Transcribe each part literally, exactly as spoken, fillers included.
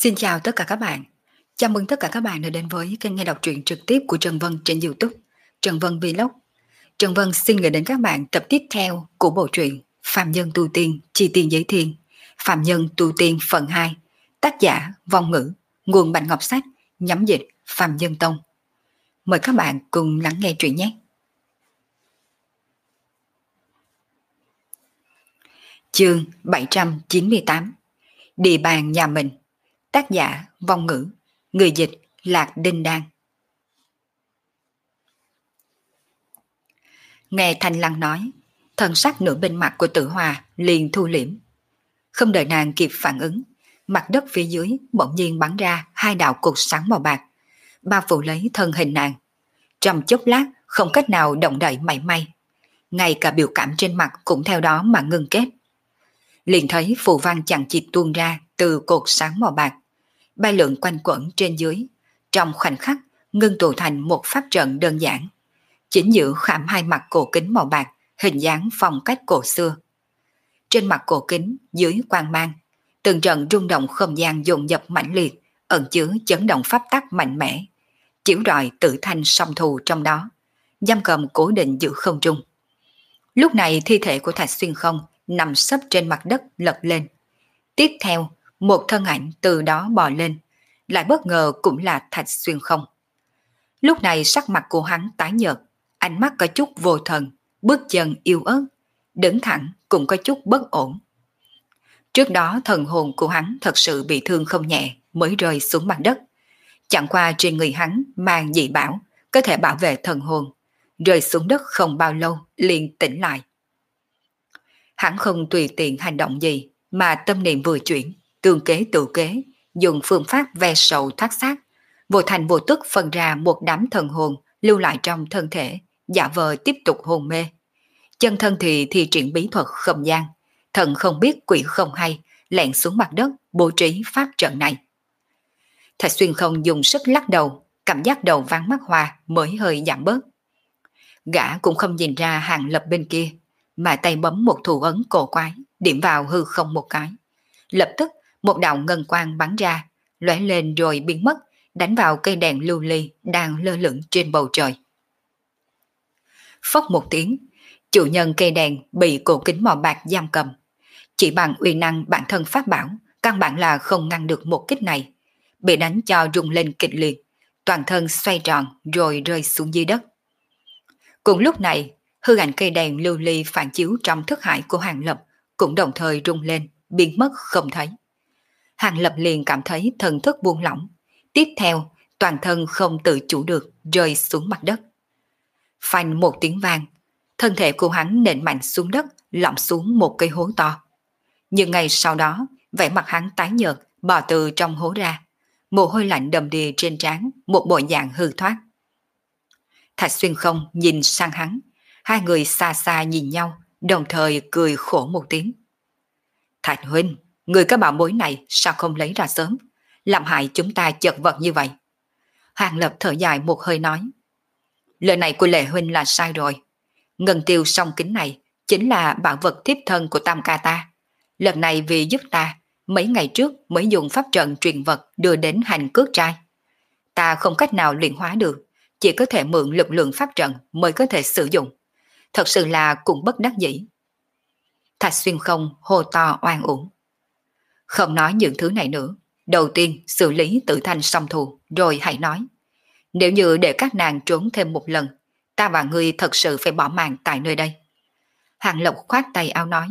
Xin chào tất cả các bạn. Chào mừng tất cả các bạn đã đến với kênh nghe đọc truyện trực tiếp của Trần Vân trên YouTube, Trần Vân Vlog. Trần Vân xin gửi đến các bạn tập tiếp theo của bộ truyện Phạm Nhân Tu Tiên Chi Tiên Giới Thiên, Phạm Nhân Tu Tiên phần hai, tác giả Vong Ngữ, nguồn Bạch Ngọc Sách, nhắm dịch Phạm Nhân Tông. Mời các bạn cùng lắng nghe truyện nhé. Chương bảy trăm chín mươi tám, Địa bàn nhà mình. Tác giả Vong Ngữ, người dịch Lạc Đinh Đan. Nghe Thanh Lăng nói, thần sắc nửa bên mặt của Tử Hòa liền thu liễm. Không đợi nàng kịp phản ứng, mặt đất phía dưới bỗng nhiên bắn ra hai đạo cột sáng màu bạc, bao phủ lấy thân hình nàng. Trong chốc lát không cách nào động đậy mảy may, ngay cả biểu cảm trên mặt cũng theo đó mà ngưng kết. Liền thấy phù văn chằng chịt tuôn ra từ cột sáng màu bạc, bay lượn quanh quẩn trên dưới, trong khoảnh khắc ngưng tụ thành một pháp trận đơn giản, chính giữa khảm hai mặt cổ kính màu bạc, hình dáng phong cách cổ xưa. Trên mặt cổ kính dưới quang mang, từng trận rung động không gian dồn dập mãnh liệt, ẩn chứa chấn động pháp tắc mạnh mẽ, chiếu rọi tự thanh song thù trong đó, giam cầm cố định giữa không trung. Lúc này thi thể của Thạch Xuyên Không nằm sấp trên mặt đất lật lên. Tiếp theo, một thân ảnh từ đó bò lên, lại bất ngờ cũng là Thạch Xuyên Không. Lúc này sắc mặt của hắn tái nhợt, ánh mắt có chút vô thần, bước chân yếu ớt, đứng thẳng cũng có chút bất ổn. Trước đó thần hồn của hắn thật sự bị thương không nhẹ mới rơi xuống mặt đất. Chẳng qua trên người hắn mang dị bảo có thể bảo vệ thần hồn, rơi xuống đất không bao lâu liền tỉnh lại. Hắn không tùy tiện hành động gì, mà tâm niệm vừa chuyển, tương kế tự kế, dùng phương pháp ve sầu thoát xác, vô thành vô tức phân ra một đám thần hồn lưu lại trong thân thể, giả vờ tiếp tục hôn mê. Chân thân thì thi triển bí thuật không gian, thần không biết quỷ không hay, lẻn xuống mặt đất bố trí pháp trận này. Thạch Xuyên Không dùng sức lắc đầu, cảm giác đầu váng mắt hoa mới hơi giảm bớt. Gã cũng không nhìn ra Hàng Lập bên kia, mà tay bấm một thủ ấn cổ quái, điểm vào hư không một cái. Lập tức một đạo ngân quang bắn ra, lóe lên rồi biến mất, đánh vào cây đèn lưu ly đang lơ lửng trên bầu trời. Phốc một tiếng, chủ nhân cây đèn bị cổ kính màu bạc giam cầm. Chỉ bằng uy năng bản thân pháp bảo, căn bản là không ngăn được một kích này, bị đánh cho rung lên kịch liệt, toàn thân xoay tròn rồi rơi xuống dưới đất. Cùng lúc này, hư ảnh cây đèn lưu ly phản chiếu trong thức hải của Hàng Lập cũng đồng thời rung lên, biến mất không thấy. Hàng Lập liền cảm thấy thần thức buông lỏng, tiếp theo toàn thân không tự chủ được rơi xuống mặt đất. Phanh một tiếng vang, thân thể của hắn nện mạnh xuống đất, lõm xuống một cây hố to. Nhưng ngay sau đó, vẻ mặt hắn tái nhợt bò từ trong hố ra, mồ hôi lạnh đầm đìa trên trán, một bộ dạng hư thoát. Thạch Xuyên Không nhìn sang hắn, hai người xa xa nhìn nhau, đồng thời cười khổ một tiếng. Thạch huynh, người có bảo bối này sao không lấy ra sớm, làm hại chúng ta chật vật như vậy. Hàng Lập thở dài một hơi nói. Lời này của Lệ huynh là sai rồi. Ngân tiêu song kính này chính là bảo vật thiếp thân của Tam ca ta. Lần này vì giúp ta, mấy ngày trước mới dùng pháp trận truyền vật đưa đến hành cước trai. Ta không cách nào luyện hóa được, chỉ có thể mượn lực lượng pháp trận mới có thể sử dụng. Thật sự là cũng bất đắc dĩ. Thạch Xuyên Không hô to oan uổng. Không nói những thứ này nữa, đầu tiên xử lý tự thanh song thù, rồi hãy nói. Nếu như để các nàng trốn thêm một lần, ta và ngươi thật sự phải bỏ mạng tại nơi đây. Hàng Lộc khoát tay áo nói.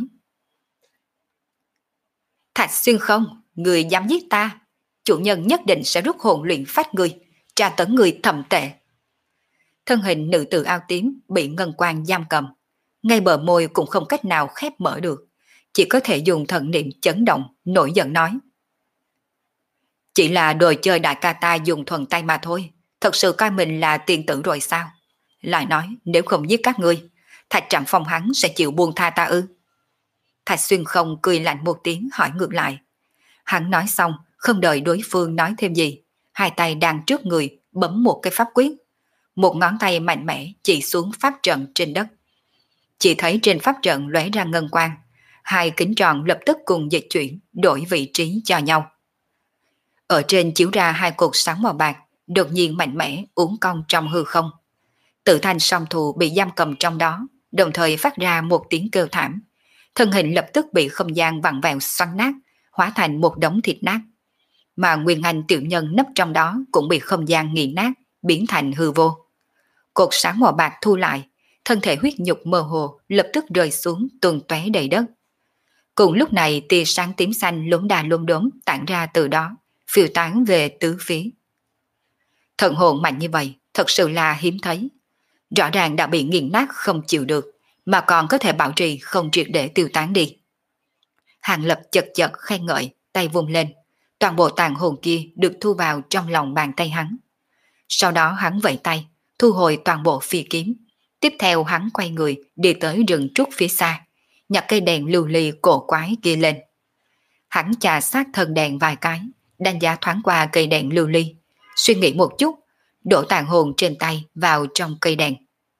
Thạch Xuyên Không, ngươi dám giết ta, chủ nhân nhất định sẽ rút hồn luyện phách ngươi, tra tấn ngươi thầm tệ. Thân hình nữ tử áo tím bị ngân quang giam cầm, ngay bờ môi cũng không cách nào khép mở được, chỉ có thể dùng thần niệm chấn động, nổi giận nói. Chỉ là đồ chơi đại ca ta dùng thuần tay mà thôi, thật sự coi mình là tiền tử rồi sao? Lại nói nếu không giết các ngươi, Thạch Trạm Phong hắn sẽ chịu buông tha ta ư? Thạch Xuyên Không cười lạnh một tiếng hỏi ngược lại. Hắn nói xong, không đợi đối phương nói thêm gì, hai tay đang trước người bấm một cái pháp quyết. Một ngón tay mạnh mẽ chỉ xuống pháp trận trên đất. Chỉ thấy trên pháp trận lóe ra ngân quang, hai kính tròn lập tức cùng dịch chuyển, đổi vị trí cho nhau. Ở trên chiếu ra hai cột sáng màu bạc, đột nhiên mạnh mẽ uốn cong trong hư không. Tự thành song thù bị giam cầm trong đó, đồng thời phát ra một tiếng kêu thảm. Thân hình lập tức bị không gian vặn vẹo xoắn nát, hóa thành một đống thịt nát. Mà Nguyên Anh tiểu nhân nấp trong đó cũng bị không gian nghiền nát, biến thành hư vô. Cột sáng màu bạc thu lại, thân thể huyết nhục mơ hồ lập tức rơi xuống tuôn tóe đầy đất. Cùng lúc này tia sáng tím xanh lốm đà lốm đốm tản ra từ đó, phiêu tán về tứ phía. Thần hồn mạnh như vậy thật sự là hiếm thấy. Rõ ràng đã bị nghiền nát không chịu được, mà còn có thể bảo trì không triệt để tiêu tán đi. Hàng Lập chật chật khen ngợi, tay vung lên, toàn bộ tàn hồn kia được thu vào trong lòng bàn tay hắn. Sau đó hắn vẫy tay, thu hồi toàn bộ phi kiếm. Tiếp theo hắn quay người đi tới rừng trúc phía xa, nhặt cây đèn lưu ly cổ quái kia lên. Hắn chà sát thân đèn vài cái, đánh giá thoáng qua cây đèn lưu ly, suy nghĩ một chút, đổ tàn hồn trên tay vào trong cây đèn.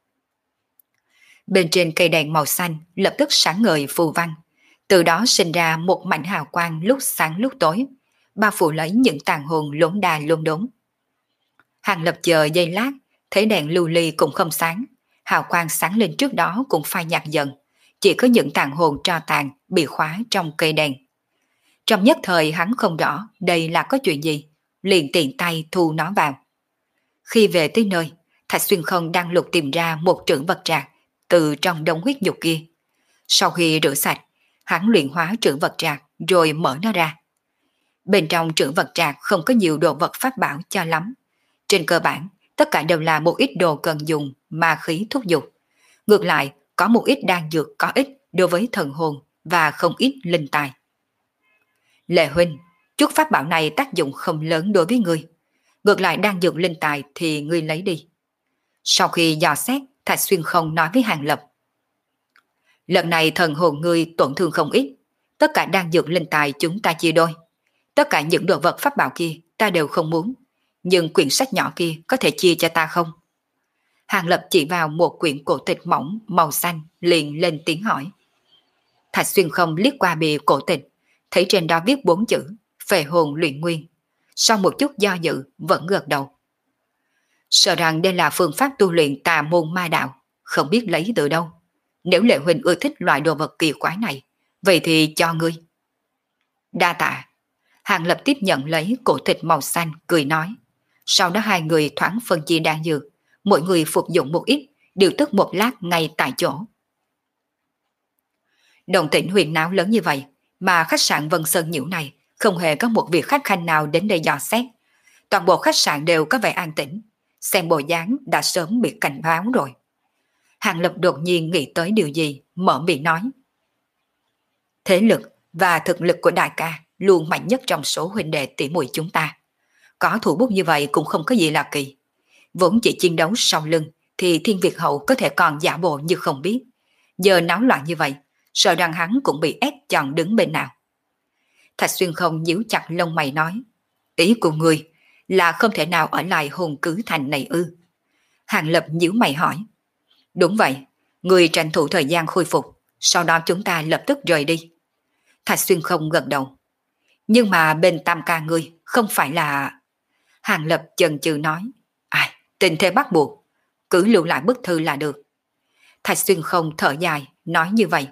Bên trên cây đèn màu xanh lập tức sáng ngời phù văn, từ đó sinh ra một mảnh hào quang lúc sáng lúc tối, bao phủ lấy những tàn hồn lốn đà lốn đốn. Hàng Lập chờ giây lát, thấy đèn lưu ly cũng không sáng, hào quang sáng lên trước đó cũng phai nhạt dần, chỉ có những tàn hồn tro tàn bị khóa trong cây đèn. Trong nhất thời hắn không rõ đây là có chuyện gì, liền tiện tay thu nó vào. Khi về tới nơi, Thạch Xuyên Không đang lục tìm ra một trữ vật trạc từ trong đống huyết nhục kia. Sau khi rửa sạch, hắn luyện hóa trữ vật trạc rồi mở nó ra. Bên trong trữ vật trạc không có nhiều đồ vật pháp bảo cho lắm. Trên cơ bản, tất cả đều là một ít đồ cần dùng, ma khí thúc dục. Ngược lại, có một ít đan dược có ích đối với thần hồn và không ít linh tài. Lệ huynh, chút pháp bảo này tác dụng không lớn đối với ngươi. Ngược lại đan dược linh tài thì ngươi lấy đi. Sau khi dò xét, Thạch Xuyên Không nói với Hàng Lập. Lần này thần hồn ngươi tổn thương không ít, tất cả đan dược linh tài chúng ta chia đôi. Tất cả những đồ vật pháp bảo kia ta đều không muốn, nhưng quyển sách nhỏ kia có thể chia cho ta không? Hàng Lập chỉ vào một quyển cổ tịch mỏng màu xanh liền lên tiếng hỏi. Thạch Xuyên Không liếc qua bìa cổ tịch, thấy trên đó viết bốn chữ phệ hồn luyện nguyên. Sau một chút do dự vẫn gật đầu. Sợ rằng đây là phương pháp tu luyện tà môn ma đạo, không biết lấy từ đâu. Nếu Lệ huynh ưa thích loại đồ vật kỳ quái này, vậy thì cho ngươi. Đa tạ. Hàng Lập tiếp nhận lấy cổ tịch màu xanh, cười nói. Sau đó hai người thoáng phân chia đan dược, mỗi người phục dụng một ít, điều tức một lát ngay tại chỗ. Động tĩnh huyền náo lớn như vậy, mà khách sạn Vân Sơn Nhiễu này không hề có một vị khách khanh nào đến đây dò xét. Toàn bộ khách sạn đều có vẻ an tĩnh, xem bộ dáng đã sớm bị cảnh báo rồi. Hàng Lập đột nhiên nghĩ tới điều gì, mở miệng nói. Thế lực và thực lực của đại ca luôn mạnh nhất trong số huynh đệ tỷ muội chúng ta. Có thủ bút như vậy cũng không có gì là kỳ. Vốn chỉ chiến đấu sau lưng thì Thiên Việt Hậu có thể còn giả bộ như không biết. Giờ náo loạn như vậy, sợ rằng hắn cũng bị ép chọn đứng bên nào. Thạch Xuyên Không nhíu chặt lông mày nói. Ý của người là không thể nào ở lại hồn cứ thành này ư? Hàng Lập nhíu mày hỏi. Đúng vậy, người tranh thủ thời gian khôi phục, sau đó chúng ta lập tức rời đi. Thạch Xuyên Không gật đầu. Nhưng mà bên tam ca ngươi không phải là... Hàng Lập chần chừ nói. Ai, tình thế bắt buộc, cứ lưu lại bức thư là được. Thạch Xuyên Không thở dài, nói như vậy.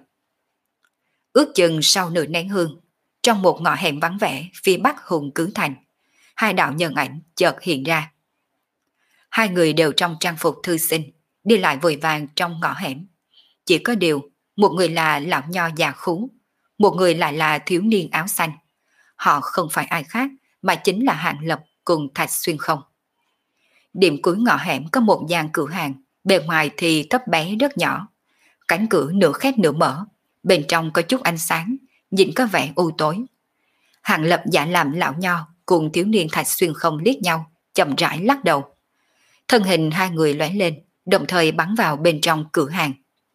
Ước chừng sau nửa nén hương, trong một ngõ hẻm vắng vẻ phía bắc hùng cứ thành, hai đạo nhân ảnh chợt hiện ra. Hai người đều trong trang phục thư sinh, đi lại vội vàng trong ngõ hẻm. Chỉ có điều, một người là lão nho già khú, một người lại là thiếu niên áo xanh. Họ không phải ai khác, mà chính là Hàng Lập cùng Thạch Xuyên Không. Điểm cuối ngõ hẻm có một gian cửa hàng, bề ngoài thì thấp bé rất nhỏ. Cánh cửa nửa khép nửa mở, bên trong có chút ánh sáng, nhìn có vẻ u tối. Hàng Lập giả làm lão nho cùng thiếu niên Thạch Xuyên Không liếc nhau, chậm rãi lắc đầu. Thân hình hai người lóe lên, đồng thời bắn vào bên trong cửa hàng.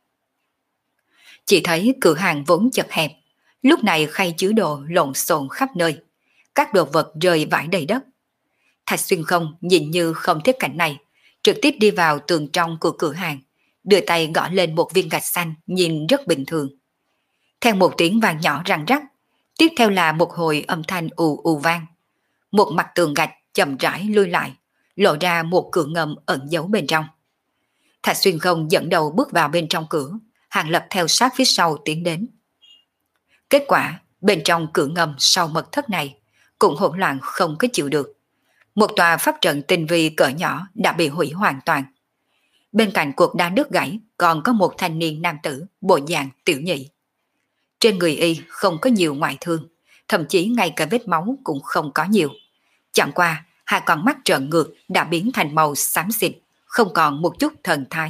Chỉ thấy cửa hàng vốn chật hẹp, lúc này khay chứa đồ lộn xộn khắp nơi, các đồ vật rơi vãi đầy đất. Thạch Xuyên Không nhìn như không thích cảnh này, trực tiếp đi vào tường trong của cửa hàng, đưa tay gõ lên một viên gạch xanh nhìn rất bình thường. Theo một tiếng vang nhỏ răng rắc, tiếp theo là một hồi âm thanh ù ù vang. một mặt tường gạch chậm rãi lui lại, lộ ra một cửa ngầm ẩn giấu bên trong. Thạch Xuyên Không dẫn đầu bước vào bên trong cửa, Hàng Lập theo sát phía sau tiến đến. Kết quả, bên trong cửa ngầm sau mật thất này cũng hỗn loạn không có chịu được. Một tòa pháp trận tinh vi cỡ nhỏ đã bị hủy hoàn toàn. Bên cạnh cột đá đứt gãy còn có một thanh niên nam tử bộ dạng tiểu nhị. Trên người y không có nhiều ngoại thương, thậm chí ngay cả vết máu cũng không có nhiều. Chẳng qua, hai con mắt trợn ngược đã biến thành màu xám xịt, không còn một chút thần thái.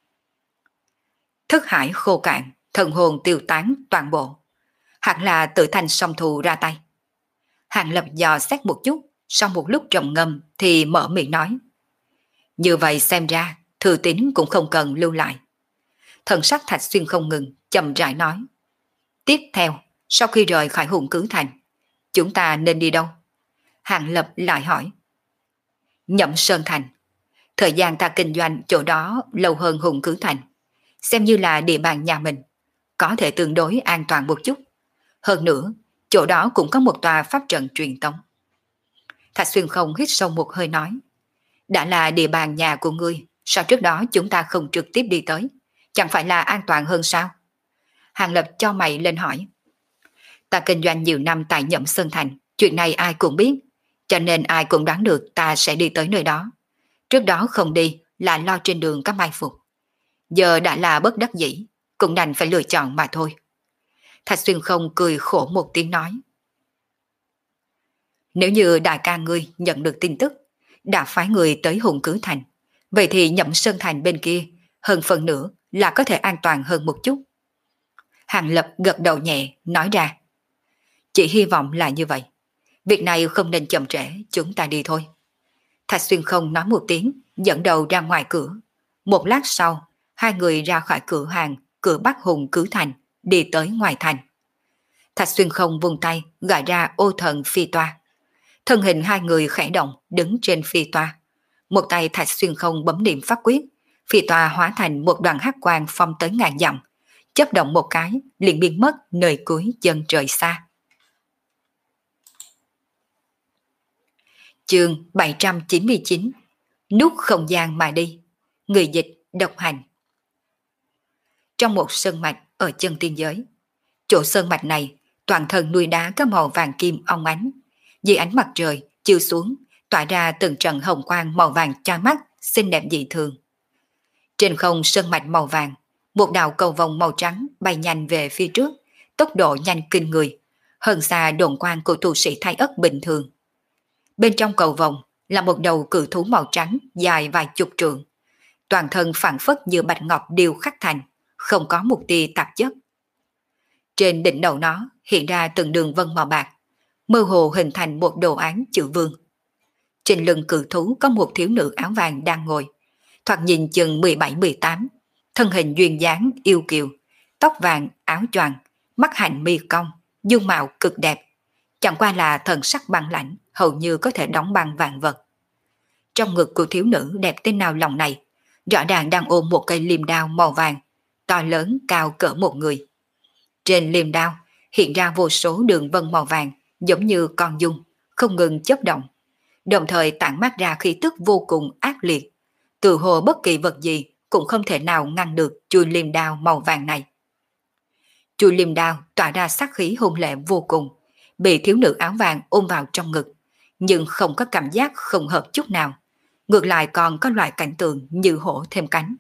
Thức hải khô cạn, thần hồn tiêu tán toàn bộ. Hẳn là tự thành song thù ra tay. Hàng Lập dò xét một chút, sau một lúc trầm ngâm thì mở miệng nói. Như vậy xem ra, Thư Tín cũng không cần lưu lại. Thần sắc Thạch Xuyên không ngừng, chậm rãi nói. Tiếp theo, sau khi rời khỏi Hùng Cứ Thành, chúng ta nên đi đâu? Hàng Lập lại hỏi. Nhậm Sơn Thành. Thời gian ta kinh doanh chỗ đó lâu hơn Hùng Cứ Thành, xem như là địa bàn nhà mình, có thể tương đối an toàn một chút. Hơn nữa, chỗ đó cũng có một tòa pháp trận truyền tống. Thạch Xuyên Không hít sâu một hơi nói. Đã là địa bàn nhà của ngươi, sao trước đó chúng ta không trực tiếp đi tới? Chẳng phải là an toàn hơn sao? Hàng Lập cho mày lên hỏi. Ta kinh doanh nhiều năm tại Nhậm Sơn Thành, chuyện này ai cũng biết, cho nên ai cũng đoán được ta sẽ đi tới nơi đó. Trước đó không đi là lo trên đường có mai phục. Giờ đã là bất đắc dĩ, cũng đành phải lựa chọn mà thôi. Thạch Xuyên Không cười khổ một tiếng nói. Nếu như đại ca ngươi nhận được tin tức, đã phái người tới Hùng Cứ Thành, vậy thì Nhậm Sơn Thành bên kia, hơn phần nữa là có thể an toàn hơn một chút. Hàng Lập gật đầu nhẹ, nói ra. Chỉ hy vọng là như vậy. Việc này không nên chậm trễ, chúng ta đi thôi. Thạch Xuyên Không nói một tiếng, dẫn đầu ra ngoài cửa. Một lát sau, hai người ra khỏi cửa hàng, cửa Bắc Hùng Cứ Thành, đi tới ngoài thành. Thạch Xuyên Không vung tay, gọi ra ô thần phi toa. Thân hình hai người khẽ động, đứng trên phi toa. Một tay Thạch Xuyên Không bấm niệm pháp quyết, phi toa hóa thành một đoàn hắc quang phong tới ngàn dặm, chớp động một cái, liền biến mất nơi cuối chân trời xa. Chương bảy trăm chín mươi chín. Nút không gian mà đi. Người dịch độc hành. Trong một sơn mạch ở chân tiên giới, chỗ sơn mạch này toàn thân núi đá có màu vàng kim óng ánh, dưới ánh mặt trời chiếu xuống tỏa ra từng trận hồng quang màu vàng chói mắt, xinh đẹp dị thường. Trên không sơn mạch màu vàng, một đạo cầu vồng màu trắng bay nhanh về phía trước, tốc độ nhanh kinh người, hơn xa độn quang của tu sĩ thái ất bình thường. Bên trong cầu vồng là một đầu cự thú màu trắng dài vài chục trượng, toàn thân phảng phất như bạch ngọc điêu khắc thành, không có một tia tạp chất. Trên đỉnh đầu nó hiện ra từng đường vân màu bạc, mơ hồ hình thành một đồ án chữ vương. Trên lưng cự thú có một thiếu nữ áo vàng đang ngồi, thoạt nhìn chừng mười bảy mười tám, thân hình duyên dáng yêu kiều, tóc vàng áo choàng, mắt hạnh mi cong, dung mạo cực đẹp, chẳng qua là thần sắc băng lãnh, hầu như có thể đóng băng vạn vật. Trong ngực của thiếu nữ đẹp tên nào lòng này, rõ ràng đang ôm một cây liềm đao màu vàng, to lớn cao cỡ một người. Trên liềm đao hiện ra vô số đường vân màu vàng, giống như con dung, không ngừng chớp động, đồng thời tản mát ra khí tức vô cùng ác liệt, tự hồ bất kỳ vật gì cũng không thể nào ngăn được chuôi liềm đao màu vàng này. Chuôi liềm đao tỏa ra sát khí hung lệ vô cùng, bị thiếu nữ áo vàng ôm vào trong ngực, nhưng không có cảm giác không hợp chút nào, ngược lại còn có loại cảnh tượng như hổ thêm cánh.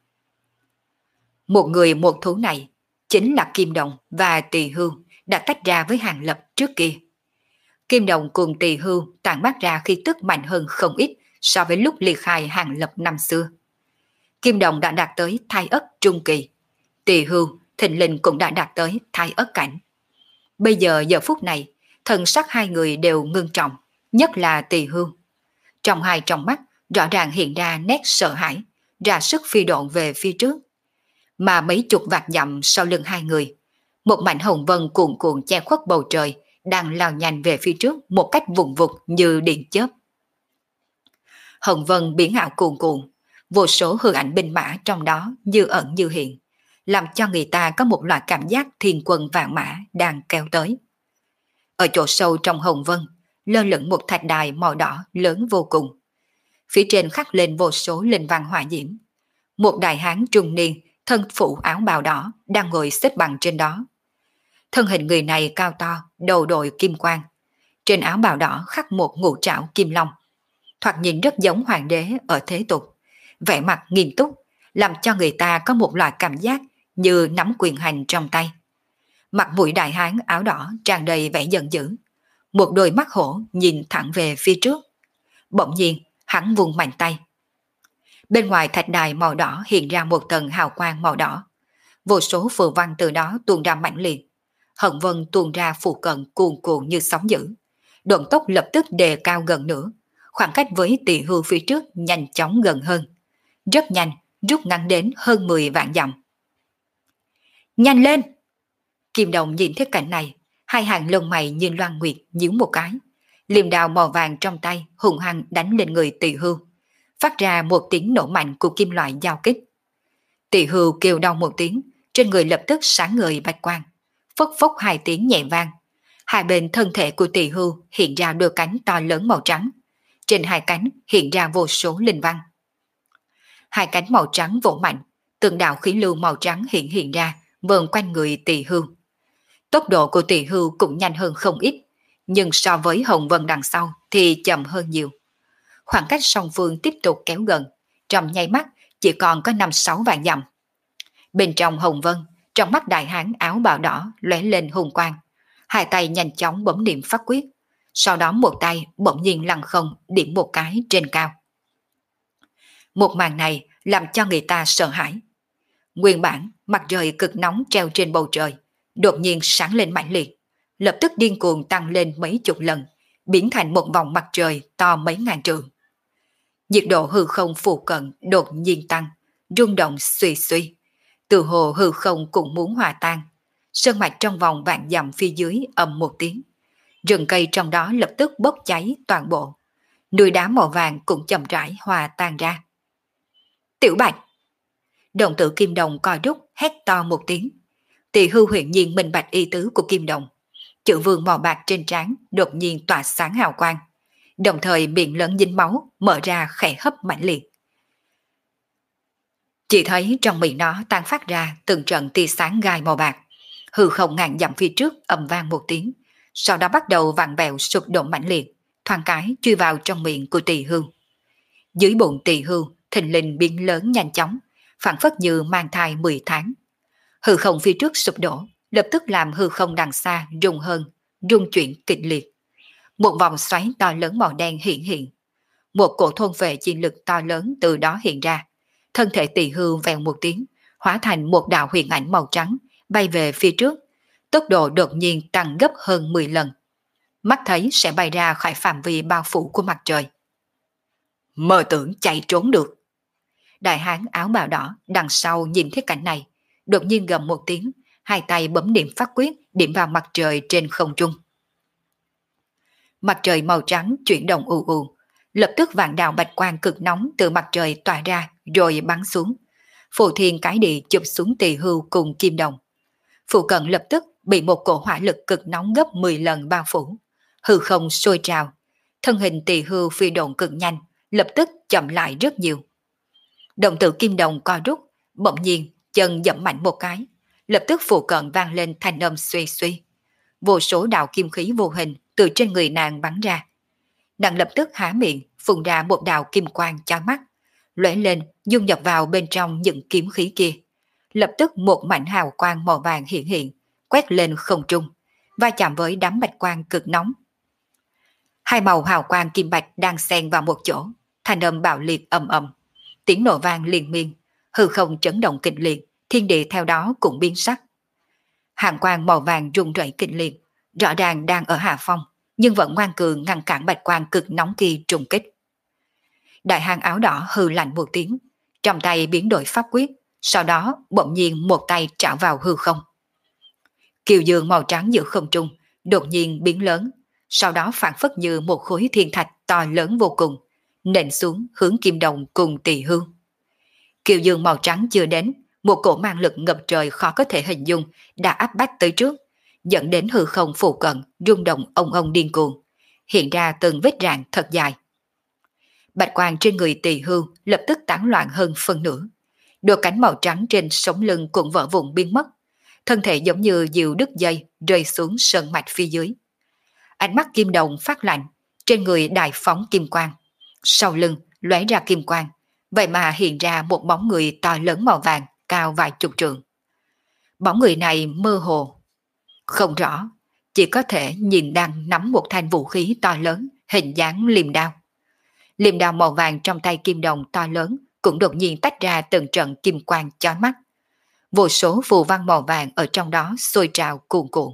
Một người một thú này chính là Kim Đồng và Tỳ Hưu đã tách ra với Hàng Lập trước kia. Kim Đồng cùng Tỳ Hưu tản mát ra khí tức mạnh hơn không ít so với lúc ly khai Hàng Lập năm xưa. Kim Đồng đã đạt tới thai ất trung kỳ, Tỳ Hưu thình lình cũng đã đạt tới thai ất cảnh. Bây giờ giờ phút này, thần sắc hai người đều ngưng trọng, nhất là Tỳ Hưu. Trong hai tròng mắt rõ ràng hiện ra nét sợ hãi, ra sức phi độn về phía trước. Mà mấy chục vạt dặm sau lưng hai người, một mảnh hồng vân cuồn cuộn che khuất bầu trời, đang lao nhanh về phía trước một cách vụng vụt như điện chớp. Hồng vân biến ảo cuồn cuộn, vô số hư ảnh binh mã trong đó như ẩn như hiện, làm cho người ta có một loại cảm giác thiên quân vạn mã đang kéo tới. Ở chỗ sâu trong hồng vân, lơ lửng một thạch đài màu đỏ lớn vô cùng. Phía trên khắc lên vô số linh văn hỏa diễm. Một đại hán trung niên, thân phủ áo bào đỏ, đang ngồi xếp bằng trên đó. Thân hình người này cao to, đầu đội kim quang. Trên áo bào đỏ khắc một ngũ trảo kim long. Thoạt nhìn rất giống hoàng đế ở thế tục. Vẻ mặt nghiêm túc, làm cho người ta có một loại cảm giác như nắm quyền hành trong tay. Mặt mũi đại hán áo đỏ tràn đầy vẻ giận dữ. Một đôi mắt hổ nhìn thẳng về phía trước. Bỗng nhiên, hắn vung mạnh tay. Bên ngoài thạch đài màu đỏ hiện ra một tầng hào quang màu đỏ. Vô số phù văn từ đó tuôn ra mạnh liệt. Hận vân tuôn ra phụ cận cuồn cuộn như sóng dữ. Độ tốc lập tức đề cao gần nữa. Khoảng cách với Tỳ Hưu phía trước nhanh chóng gần hơn. Rất nhanh, rút ngắn đến hơn mười vạn dặm. Nhanh lên! Kim Đồng nhìn thấy cảnh này, hai hàng lông mày như loan nguyệt nhíu một cái. Liềm đào màu vàng trong tay hùng hăng đánh lên người Tỳ Hưu, phát ra một tiếng nổ mạnh của kim loại giao kích. Tỳ Hưu kêu đau một tiếng, trên người lập tức sáng ngời bạch quang, phốc phốc hai tiếng nhẹ vang. Hai bên thân thể của Tỳ Hưu hiện ra đôi cánh to lớn màu trắng, trên hai cánh hiện ra vô số linh văn. Hai cánh màu trắng vỗ mạnh, từng đạo khí lưu màu trắng hiện hiện ra, vờn quanh người Tỳ Hưu. Tốc độ của Tỳ Hưu cũng nhanh hơn không ít, nhưng so với Hồng Vân đằng sau thì chậm hơn nhiều. Khoảng cách song phương tiếp tục kéo gần, trong nháy mắt chỉ còn có năm sáu vạn dặm. Bên trong Hồng Vân, trong mắt đại hán áo bào đỏ lóe lên hùng quang, hai tay nhanh chóng bấm niệm pháp quyết, sau đó một tay bỗng nhiên lăng không điểm một cái trên cao. Một màn này làm cho người ta sợ hãi. Nguyên bản mặt trời cực nóng treo trên bầu trời, đột nhiên sáng lên mãnh liệt, lập tức điên cuồng tăng lên mấy chục lần, biến thành một vòng mặt trời to mấy ngàn trượng. Nhiệt độ hư không phụ cận đột nhiên tăng, rung động suy suy, từ hồ hư không cũng muốn hòa tan. Sơn mạch trong vòng vạn dặm phía dưới ầm một tiếng, rừng cây trong đó lập tức bốc cháy toàn bộ, núi đá màu vàng cũng chậm rãi hòa tan ra. Tiểu Bạch! Đồng tử Kim Đồng co rút hét to một tiếng. Tỳ Hưu huyền nhiên minh bạch ý tứ của Kim Đồng. Chữ vương màu bạc trên trán đột nhiên tỏa sáng hào quang, đồng thời miệng lớn dính máu mở ra khẽ hấp mãnh liệt. Chỉ thấy trong miệng nó tan phát ra từng trận tia sáng gai màu bạc, hư không ngàn dặm phía trước ầm vang một tiếng, sau đó bắt đầu vặn vẹo sụp đổ mãnh liệt, thoáng cái chui vào trong miệng của Tỳ Hưu. Dưới bụng Tỳ Hưu thình lình biến lớn nhanh chóng, phảng phất như mang thai mười tháng. Hư không phía trước sụp đổ, lập tức làm hư không đằng xa rung hơn, rung chuyển kịch liệt. Một vòng xoáy to lớn màu đen hiện hiện. Một cổ thôn vệ chi lực to lớn từ đó hiện ra. Thân thể Tỳ Hưu vèo một tiếng, hóa thành một đạo huyền ảnh màu trắng, bay về phía trước. Tốc độ đột nhiên tăng gấp hơn mười lần. Mắt thấy sẽ bay ra khỏi phạm vi bao phủ của mặt trời. Mơ tưởng chạy trốn được. Đại hán áo bào đỏ đằng sau nhìn thấy cảnh này, đột nhiên gầm một tiếng, hai tay bấm niệm pháp quyết điểm vào mặt trời trên không trung. Mặt trời màu trắng chuyển động ù ù, lập tức vạn đạo bạch quang cực nóng từ mặt trời tỏa ra rồi bắn xuống. Phù thiên cái địa chụp xuống Tỳ Hưu cùng Kim Đồng. Phụ cận lập tức bị một cổ hỏa lực cực nóng gấp mười lần bao phủ, hư không sôi trào. Thân hình Tỳ Hưu phi độn cực nhanh, lập tức chậm lại rất nhiều. Đồng tử Kim Đồng co rút, bỗng nhiên chân dẫm mạnh một cái, lập tức phụ cận vang lên thanh âm suy suy. Vô số đạo kim khí vô hình từ trên người nàng bắn ra. Nàng lập tức há miệng, phun ra một đạo kim quang chói mắt, lóe lên dung nhập vào bên trong những kiếm khí kia. Lập tức một mảnh hào quang màu vàng hiện hiện, quét lên không trung, va chạm với đám bạch quang cực nóng. Hai màu hào quang kim bạch đang xen vào một chỗ, thanh âm bạo liệt ầm ầm, tiếng nổ vang liên miên, hư không chấn động kịch liệt, thiên địa theo đó cũng biến sắc. Hàng quang màu vàng rung rẩy kịch liệt, rõ ràng đang ở hạ phong, nhưng vẫn ngoan cường ngăn cản bạch quang cực nóng kia trùng kích. Đại hán áo đỏ hừ lạnh một tiếng, trong tay biến đổi pháp quyết, sau đó bỗng nhiên một tay trảo vào hư không. Kiều dương màu trắng giữa không trung đột nhiên biến lớn, sau đó phản phất như một khối thiên thạch to lớn vô cùng, nện xuống hướng Kim Đồng cùng Tỳ Hưu. Kiều dương màu trắng chưa đến, một cổ mang lực ngập trời khó có thể hình dung đã áp bách tới trước, dẫn đến hư không phụ cận rung động ông ông điên cuồng, hiện ra từng vết rạn thật dài. Bạch quang trên người Tỳ Hưu lập tức tán loạn hơn phân nửa. Đôi cánh màu trắng trên sống lưng cũng vỡ vụn biến mất. Thân thể giống như diều đứt dây rơi xuống sơn mạch phía dưới. Ánh mắt kim đồng phát lạnh, trên người đại phóng kim quang. Sau lưng lóe ra kim quang, vậy mà hiện ra một bóng người to lớn màu vàng cao vài chục trượng. Bóng người này mơ hồ, không rõ, chỉ có thể nhìn đang nắm một thanh vũ khí to lớn hình dáng liềm đao. Liềm đao màu vàng trong tay kim đồng to lớn cũng đột nhiên tách ra từng trận kim quang chói mắt. Vô số phù văn màu vàng ở trong đó sôi trào cuồn cuộn.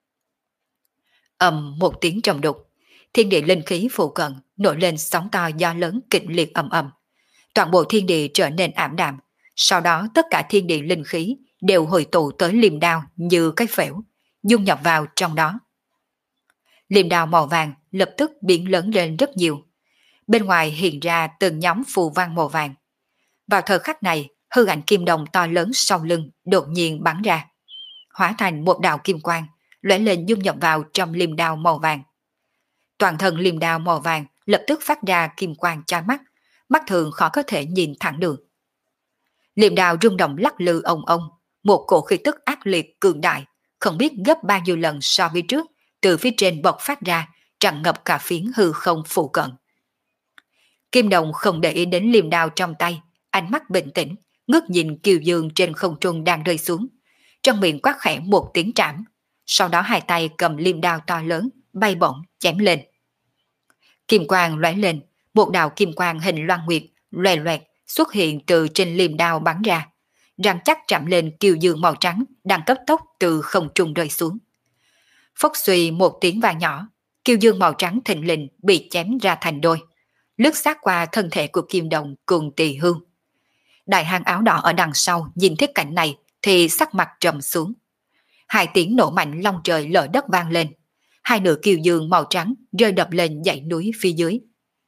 Ầm một tiếng trầm đục, thiên địa linh khí phụ cận nổi lên sóng to gió lớn kịch liệt ầm ầm. Toàn bộ thiên địa trở nên ảm đạm, sau đó tất cả thiên địa linh khí đều hội tụ tới liềm đao như cái phễu, dung nhập vào trong đó. Liềm đao màu vàng lập tức biến lớn lên rất nhiều. Bên ngoài hiện ra từng nhóm phù văn màu vàng. Vào thời khắc này, hư ảnh kim đồng to lớn sau lưng đột nhiên bắn ra, hóa thành một đạo kim quang, lóe lên dung nhập vào trong liềm đao màu vàng. Toàn thân liềm đao màu vàng lập tức phát ra kim quang chói mắt, mắt thường khó có thể nhìn thẳng được. Liềm đao rung động lắc lư ông ông, một cổ khí tức ác liệt cường đại, không biết gấp bao nhiêu lần so với trước, từ phía trên bộc phát ra, tràn ngập cả phiến hư không phụ cận. Kim đồng không để ý đến liềm đao trong tay, ánh mắt bình tĩnh, ngước nhìn kiều dương trên không trung đang rơi xuống, trong miệng quát khẽ một tiếng trảm, sau đó hai tay cầm liềm đao to lớn bay bổng chém lên. Kim quang lóe lên, một đạo kim quang hình loan nguyệt loè loẹt xuất hiện từ trên liềm đao bắn ra, răng chắc chạm lên kiều dương màu trắng đang cấp tốc từ không trung rơi xuống. Phốc suy một tiếng vang nhỏ, kiều dương màu trắng thình lình bị chém ra thành đôi, lướt sát qua thân thể của kim đồng cùng Tỳ Hưu. Đại hán áo đỏ ở đằng sau nhìn thấy cảnh này thì sắc mặt trầm xuống. Hai tiếng nổ mạnh long trời lở đất vang lên, hai nửa kiều dương màu trắng rơi đập lên dãy núi phía dưới.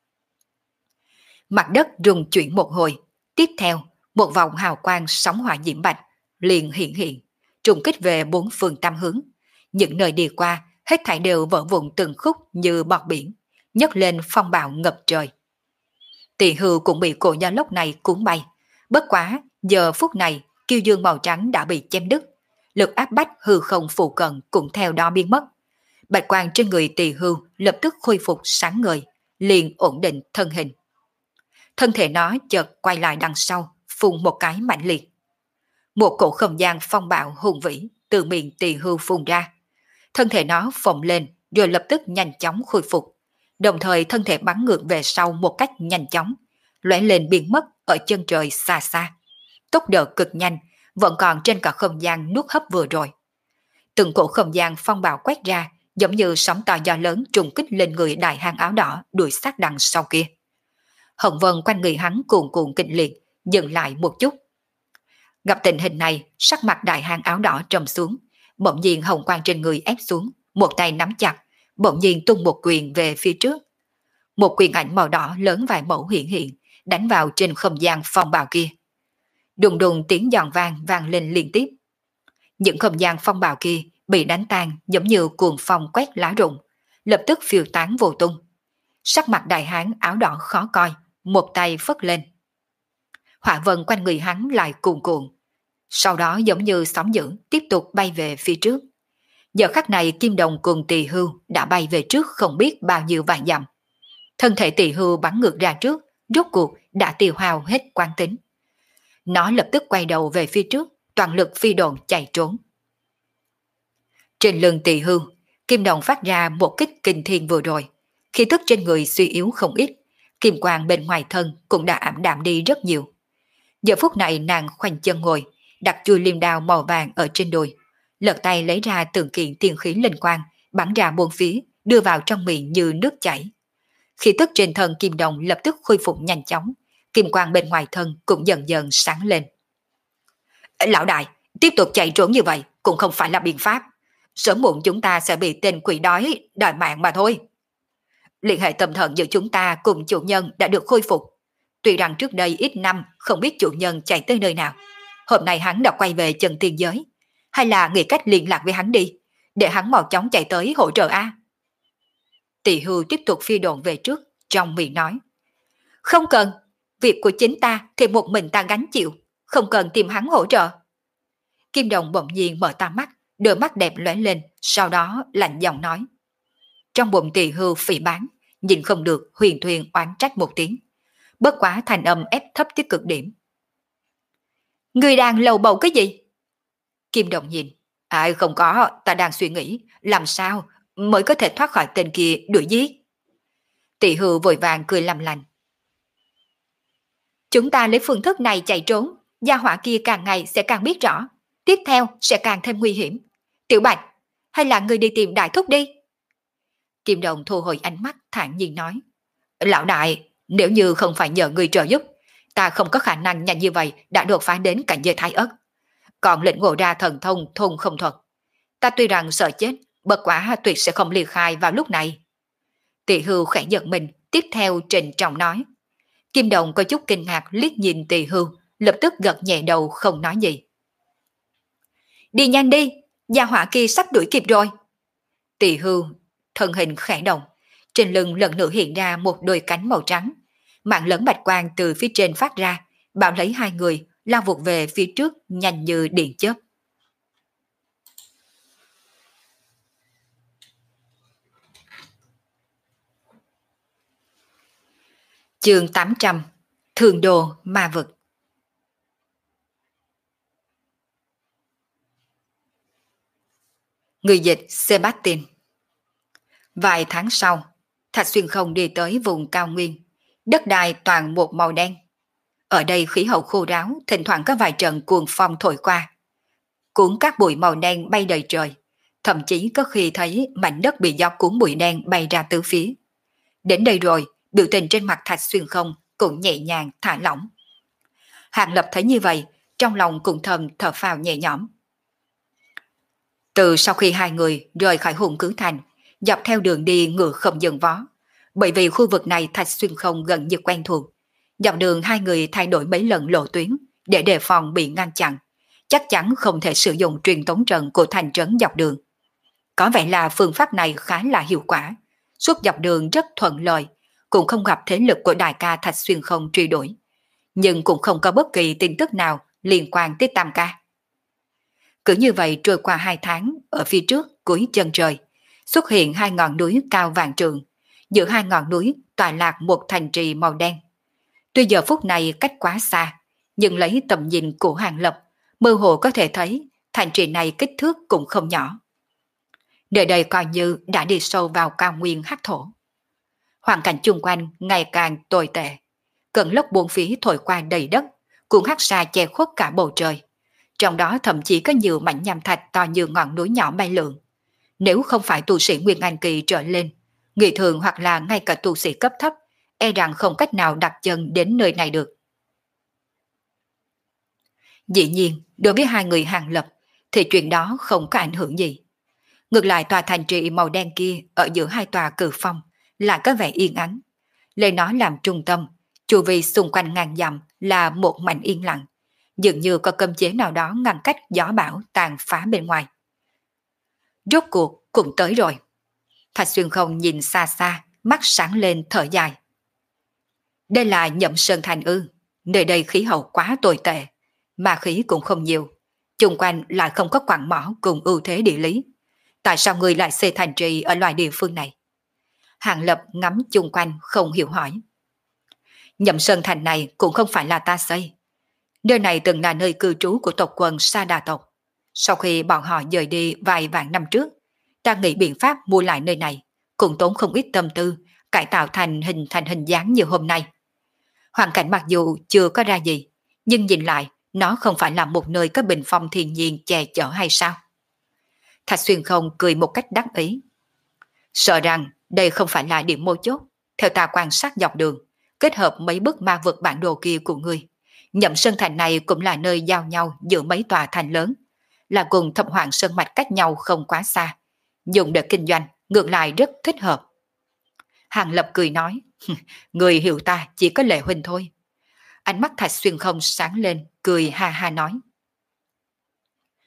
Mặt đất rung chuyển một hồi, tiếp theo một vòng hào quang sóng hỏa diễm bạch liền hiện hiện, trùng kích về bốn phương tám hướng. Những nơi đi qua hết thảy đều vỡ vụn từng khúc như bọt biển, nhấc lên phong bạo ngập trời. Tỳ Hưu cũng bị cỗ gió lốc này cuốn bay, bất quá giờ phút này kiêu dương màu trắng đã bị chém đứt, lực áp bách hư không phụ cận cũng theo đó biến mất. Bạch quang trên người Tỳ Hưu lập tức khôi phục sáng ngời, liền ổn định thân hình. Thân thể nó chợt quay lại đằng sau, phun một cái mạnh liệt. Một cổ không gian phong bạo hùng vĩ từ miệng Tỳ Hưu phun ra. Thân thể nó phồng lên rồi lập tức nhanh chóng khôi phục, đồng thời thân thể bắn ngược về sau một cách nhanh chóng, lóe lên biến mất ở chân trời xa xa. Tốc độ cực nhanh, vẫn còn trên cả không gian nuốt hấp vừa rồi. Từng cổ không gian phong bạo quét ra, giống như sóng to gió lớn trùng kích lên người đại hán áo đỏ đuổi sát đằng sau kia. Hồng vân quanh người hắn cuồn cuộn kịch liệt, dừng lại một chút. Gặp tình hình này, sắc mặt đại hán áo đỏ trầm xuống, bỗng nhiên hồng quang trên người ép xuống, một tay nắm chặt, bỗng nhiên tung một quyền về phía trước. Một quyền ảnh màu đỏ lớn vài mẫu hiện hiện, đánh vào trên không gian phong bạo kia. Đùng đùng tiếng giòn vang vang lên liên tiếp. Những không gian phong bạo kia bị đánh tan giống như cuồng phong quét lá rụng, lập tức phiêu tán vô tung. Sắc mặt đại hán áo đỏ khó coi, một tay phất lên. Hỏa vân quanh người hắn lại cuồn cuộn, sau đó giống như sóng dữ tiếp tục bay về phía trước. Giờ khắc này kim đồng cùng Tỳ Hưu đã bay về trước không biết bao nhiêu vạn dặm. Thân thể Tỳ Hưu bắn ngược ra trước, rốt cuộc đã tiêu hao hết quán tính. Nó lập tức quay đầu về phía trước, toàn lực phi độn chạy trốn. Trên lưng Tỳ Hưu, kim đồng phát ra một kích kinh thiên vừa rồi, khí tức trên người suy yếu không ít, kim quang bên ngoài thân cũng đã ảm đạm đi rất nhiều. Giờ phút này nàng khoanh chân ngồi, đặt chui liềm đao màu vàng ở trên đùi, lật tay lấy ra từng kiện tiên khí linh quang, bắn ra bốn phía, đưa vào trong miệng như nước chảy. Khí tức trên thân kim đồng lập tức khôi phục nhanh chóng, kim quang bên ngoài thân cũng dần dần sáng lên. Lão đại, tiếp tục chạy trốn như vậy cũng không phải là biện pháp. Sớm muộn chúng ta sẽ bị tên quỷ đói đòi mạng mà thôi. Liên hệ tâm thần giữa chúng ta cùng chủ nhân đã được khôi phục. Tuy rằng trước đây ít năm không biết chủ nhân chạy tới nơi nào, hôm nay hắn đã quay về chân tiên giới. Hay là nghĩ cách liên lạc với hắn đi, để hắn mau chóng chạy tới hỗ trợ a. Tỳ hưu tiếp tục phi độn về trước, trong miệng nói. Không cần, việc của chính ta thì một mình ta gánh chịu, không cần tìm hắn hỗ trợ. Kim Đồng bỗng nhiên mở to mắt, đôi mắt đẹp lóe lên, sau đó lạnh giọng nói. Trong bụng Tỳ hưu phỉ báng, nhìn không được huyền thuyền oán trách một tiếng. Bất quá thành âm ép thấp tới cực điểm. Người đang lầu bầu cái gì? Kim Đồng nhìn. Ai không có, ta đang suy nghĩ, làm sao mới có thể thoát khỏi tên kia đuổi giết. Tỳ hưu vội vàng cười làm lành. Chúng ta lấy phương thức này chạy trốn, gia hỏa kia càng ngày sẽ càng biết rõ, tiếp theo sẽ càng thêm nguy hiểm. Tiểu Bạch, hay là người đi tìm đại thúc đi? Kim Đồng thu hồi ánh mắt thản nhiên nói. Lão đại, nếu như không phải nhờ người trợ giúp, ta không có khả năng nhanh như vậy đã đột phá đến cảnh giới thái ất. Còn lĩnh ngộ ra thần thông thôn không thuật. Ta tuy rằng sợ chết, bất quả tuyệt sẽ không ly khai vào lúc này. Tỳ hưu khẽ giận mình, tiếp theo trịnh trọng nói. Kim Đồng có chút kinh ngạc liếc nhìn Tỳ hưu, lập tức gật nhẹ đầu không nói gì. Đi nhanh đi, gia hỏa kia sắp đuổi kịp rồi. Tỳ hưu, thân hình khẽ động, trên lưng lần nữa hiện ra một đôi cánh màu trắng. Mạng lớn bạch quang từ phía trên phát ra, bảo lấy hai người, lao vụt về phía trước nhanh như điện chớp. Chương tám trăm, Thường đồ ma vực. Người dịch Sebastian. Vài tháng sau, Thạch Xuyên Không đi tới vùng cao nguyên, đất đai toàn một màu đen. Ở đây khí hậu khô ráo, thỉnh thoảng có vài trận cuồng phong thổi qua, cuốn các bụi màu đen bay đầy trời, thậm chí có khi thấy mảnh đất bị gió cuốn bụi đen bay ra tứ phía. Đến đây rồi, biểu tình trên mặt Thạch Xuyên Không cũng nhẹ nhàng thả lỏng. Hàng Lập thấy như vậy, trong lòng cũng thầm thở phào nhẹ nhõm. Từ sau khi hai người rời khỏi Hùng Cứ Thành, dọc theo đường đi ngựa không dừng vó, bởi vì khu vực này Thạch Xuyên Không gần như quen thuộc. Dọc đường hai người thay đổi mấy lần lộ tuyến để đề phòng bị ngăn chặn, chắc chắn không thể sử dụng truyền tống trận của thành trấn dọc đường. Có vẻ là phương pháp này khá là hiệu quả, suốt dọc đường rất thuận lợi, cũng không gặp thế lực của đại ca Thạch Xuyên Không truy đuổi, nhưng cũng không có bất kỳ tin tức nào liên quan tới Tam ca. Cứ như vậy trôi qua hai tháng, ở phía trước cuối chân trời xuất hiện hai ngọn núi cao vạn trượng, giữa hai ngọn núi tọa lạc một thành trì màu đen. Tuy giờ phút này cách quá xa, nhưng lấy tầm nhìn của Hàng Lập, mơ hồ có thể thấy thành trì này kích thước cũng không nhỏ. Nơi đây coi như đã đi sâu vào cao nguyên hắc thổ. Hoàn cảnh chung quanh ngày càng tồi tệ, cơn lốc buông phía thổi qua đầy đất, cuốn hắc sa che khuất cả bầu trời. Trong đó thậm chí có nhiều mảnh nham thạch to như ngọn núi nhỏ bay lượn. Nếu không phải tu sĩ Nguyên Anh Kỳ trở lên, người thường hoặc là ngay cả tu sĩ cấp thấp, e rằng không cách nào đặt chân đến nơi này được. Dĩ nhiên, đối với hai người Hàng Lập, thì chuyện đó không có ảnh hưởng gì. Ngược lại tòa thành trì màu đen kia ở giữa hai tòa cự phong lại có vẻ yên ắng. Lấy nó làm trung tâm, chu vi xung quanh ngàn dặm là một mảnh yên lặng, dường như có cấm chế nào đó ngăn cách gió bão tàn phá bên ngoài. Rốt cuộc cũng tới rồi. Thạch Xuyên Không nhìn xa xa, mắt sáng lên thở dài. Đây là Nhậm Sơn Thành ư? Nơi đây khí hậu quá tồi tệ, mà khí cũng không nhiều, chung quanh lại không có quặng mỏ cùng ưu thế địa lý. Tại sao người lại xây thành trì ở loại địa phương này? Hàng Lập ngắm chung quanh không hiểu hỏi. Nhậm Sơn Thành này cũng không phải là ta xây. Nơi này từng là nơi cư trú của tộc quần Sa Đà tộc. Sau khi bọn họ dời đi vài vạn năm trước, ta nghĩ biện pháp mua lại nơi này, cũng tốn không ít tâm tư, cải tạo thành hình thành hình dáng như hôm nay. Hoàn cảnh mặc dù chưa có ra gì, nhưng nhìn lại, nó không phải là một nơi có bình phong thiên nhiên che chở hay sao? Thạch Xuyên Không cười một cách đắc ý. Sợ rằng đây không phải là điểm mấu chốt. Theo ta quan sát dọc đường, kết hợp mấy bức ma vực bản đồ kia của ngươi, Nhậm Sơn Thành này cũng là nơi giao nhau giữa mấy tòa thành lớn, là cùng Thập Hoàng Sơn Mạch cách nhau không quá xa, dùng để kinh doanh ngược lại rất thích hợp. Hàng Lập cười nói, người hiểu ta chỉ có Lệ huynh thôi. Ánh mắt Thạch Xuyên Không sáng lên, cười ha ha nói.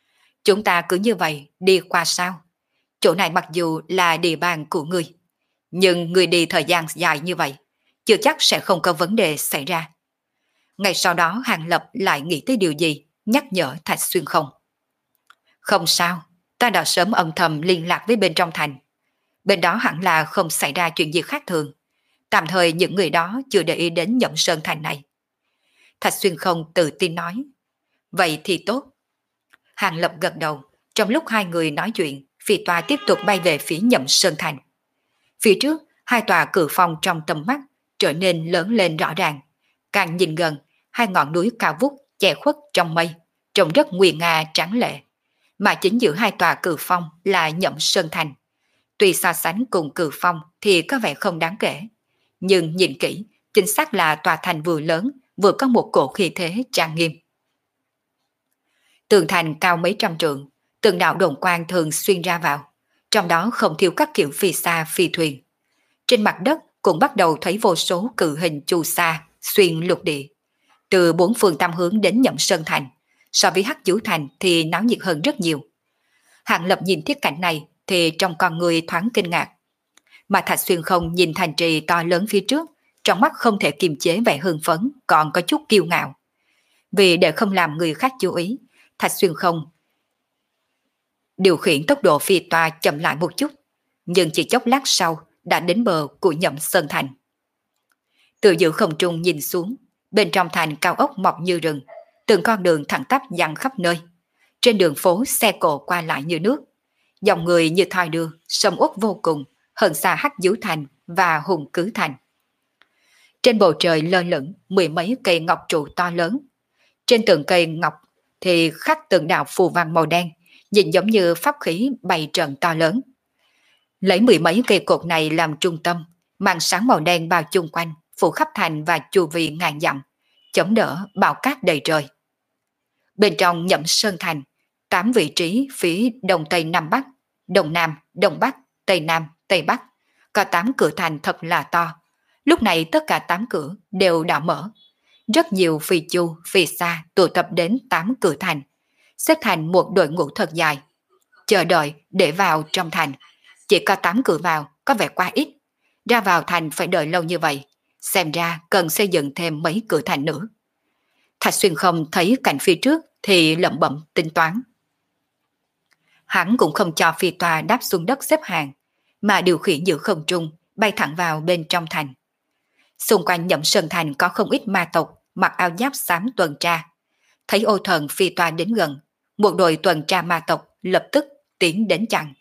Chúng ta cứ như vậy đi qua sao? Chỗ này mặc dù là địa bàn của ngươi, Nhưng người đi thời gian dài như vậy, chưa chắc sẽ không có vấn đề xảy ra. Ngày sau đó Hàng Lập lại nghĩ tới điều gì, nhắc nhở Thạch Xuyên Không. Không sao, ta đã sớm âm thầm liên lạc với bên trong thành. Bên đó hẳn là không xảy ra chuyện gì khác thường. Tạm thời những người đó chưa để ý đến Nhậm Sơn Thành này. Thạch Xuyên Không tự tin nói. Vậy thì tốt. Hàng Lập gật đầu. Trong lúc hai người nói chuyện, phi toa tiếp tục bay về phía Nhậm Sơn Thành. Phía trước, hai tòa cự phong trong tầm mắt trở nên lớn lên rõ ràng. Càng nhìn gần, hai ngọn núi cao vút che khuất trong mây, trông rất nguy nga tráng lệ. Mà chính giữa hai tòa cự phong là Nhậm Sơn Thành. Tuy so sánh cùng cự phong thì có vẻ không đáng kể, nhưng nhìn kỹ, chính xác là tòa thành vừa lớn, vừa có một cổ khí thế trang nghiêm. Tường thành cao mấy trăm trượng, từng đạo đồn quang thường xuyên ra vào, trong đó không thiếu các kiểu phi xa phi thuyền. Trên mặt đất cũng bắt đầu thấy vô số cự hình chu sa xuyên lục địa, từ bốn phương tám hướng đến Nhậm Sơn Thành, so với Hắc Vũ Thành thì náo nhiệt hơn rất nhiều. Hàng Lập nhìn thiết cảnh này thì trong con người thoáng kinh ngạc. Mà Thạch Xuyên Không nhìn thành trì to lớn phía trước, trong mắt không thể kiềm chế vẻ hưng phấn, còn có chút kiêu ngạo. Vì để không làm người khác chú ý, Thạch Xuyên Không điều khiển tốc độ phi toa chậm lại một chút, nhưng chỉ chốc lát sau đã đến bờ của Nhậm Sơn Thành. Từ giữa không trung nhìn xuống, bên trong thành cao ốc mọc như rừng, từng con đường thẳng tắp dang khắp nơi. Trên đường phố xe cộ qua lại như nước, dòng người như thoi đưa, sầm uất vô cùng, hơn xa Hắc Vũ Thành và Hùng Cứ Thành. Trên bầu trời lơ lửng mười mấy cây ngọc trụ to lớn. Trên từng cây ngọc thì khắc từng đạo phù văn màu đen, nhìn giống như pháp khí bày trận to lớn. Lấy mười mấy cây cột này làm trung tâm, màn sáng màu đen bao chung quanh, phủ khắp thành và chu vi ngàn dặm, chống đỡ bão cát đầy trời. Bên trong Nhậm Sơn Thành, tám vị trí phía đông tây nam bắc, đông nam, đông bắc, tây nam, tây bắc, có tám cửa thành thật là to. Lúc này tất cả tám cửa đều đã mở. Rất nhiều phi chu, phi xa tụ tập đến tám cửa thành, xếp thành một đội ngũ thật dài, chờ đợi để vào trong thành. Chỉ có tám cửa vào có vẻ quá ít, ra vào thành phải đợi lâu như vậy, xem ra cần xây dựng thêm mấy cửa thành nữa. Thạch Xuyên Không thấy cảnh phía trước thì lẩm bẩm tính toán. Hắn cũng không cho phi toa đáp xuống đất xếp hàng, mà điều khiển giữa không trung bay thẳng vào bên trong thành. Xung quanh Nhậm Sơn Thành có không ít ma tộc mặc áo giáp xám tuần tra. Thấy ô thần phi toa đến gần, một đội tuần tra ma tộc lập tức tiến đến chặn.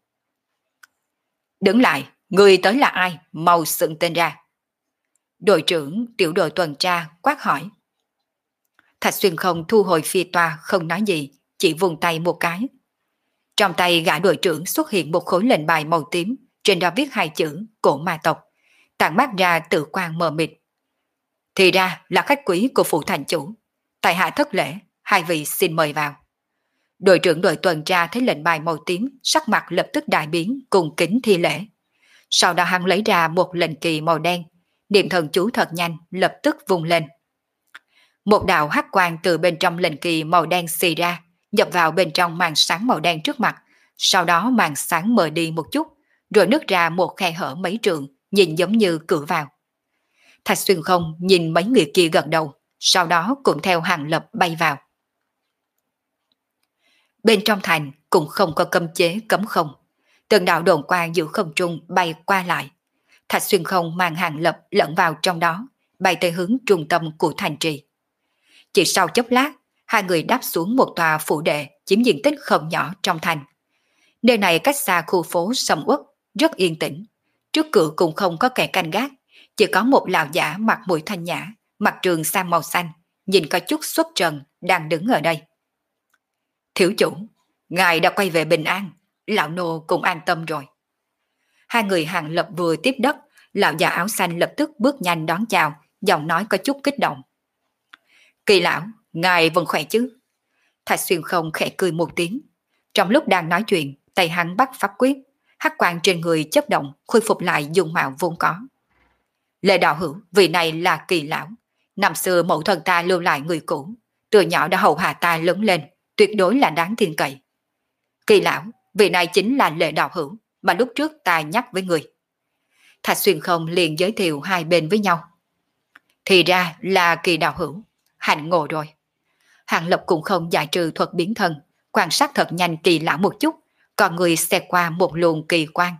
Đứng lại, người tới là ai, mau xưng tên ra. Đội trưởng tiểu đội tuần tra quát hỏi. Thạch Xuyên Không thu hồi phi toa không nói gì, chỉ vùng tay một cái. Trong tay gã đội trưởng xuất hiện một khối lệnh bài màu tím, trên đó viết hai chữ cổ ma tộc, tản mát ra tự quang mờ mịt. Thì ra là khách quý của phủ thành chủ. Tại hạ thất lễ, hai vị xin mời vào. Đội trưởng đội tuần tra thấy lệnh bài màu tím, sắc mặt lập tức đại biến, cùng kính thi lễ. Sau đó hắn lấy ra một lệnh kỳ màu đen, niệm thần chú thật nhanh, lập tức vung lên. Một đạo hắc quang từ bên trong lệnh kỳ màu đen xì ra, nhập vào bên trong màn sáng màu đen trước mặt. Sau đó màn sáng mờ đi một chút, rồi nứt ra một khe hở mấy trượng, nhìn giống như cửa vào. Thạch Xuyên Không nhìn mấy người kia gật đầu, sau đó cũng theo Hàng Lập bay vào. Bên trong thành cũng không có cấm chế cấm không, từng đạo đồn quang giữa không trung bay qua lại. Thạch Xuyên Không mang Hàng Lập lẫn vào trong đó, bay tới hướng trung tâm của thành trì. Chỉ sau chốc lát, hai người đáp xuống một tòa phủ đệ chiếm diện tích không nhỏ trong thành. Nơi này cách xa khu phố sầm uất, rất yên tĩnh. Trước cửa cũng không có kẻ canh gác, chỉ có một lão giả mặt mũi thanh nhã, mặc trường sam màu xanh, nhìn có chút xuất trần, đang đứng ở đây. Thiếu chủ, ngài đã quay về bình an, lão nô cũng an tâm rồi. Hai người Hàng Lập vừa tiếp đất, lão già áo xanh lập tức bước nhanh đón chào, giọng nói có chút kích động. Kỳ lão, ngài vẫn khỏe chứ? Thạch Xuyên Không khẽ cười một tiếng. Trong lúc đang nói chuyện, tay hắn bắt pháp quyết, hắc quang trên người chớp động, khôi phục lại dung mạo vốn có. Lệ đạo hữu, vị này là Kỳ lão. Năm xưa mẫu thân ta lưu lại người cũ, từ nhỏ đã hầu hạ ta lớn lên, tuyệt đối là đáng tin cậy. Kỳ lão, vị này chính là Lệ đạo hữu mà lúc trước ta nhắc với người. Thạch Xuyên Không liền giới thiệu hai bên với nhau. Thì ra là Kỳ đạo hữu, hạnh ngộ rồi. Hàng Lập cũng không giải trừ thuật biến thân, quan sát thật nhanh Kỳ lão một chút, còn người xẹt qua một luồng kỳ quan.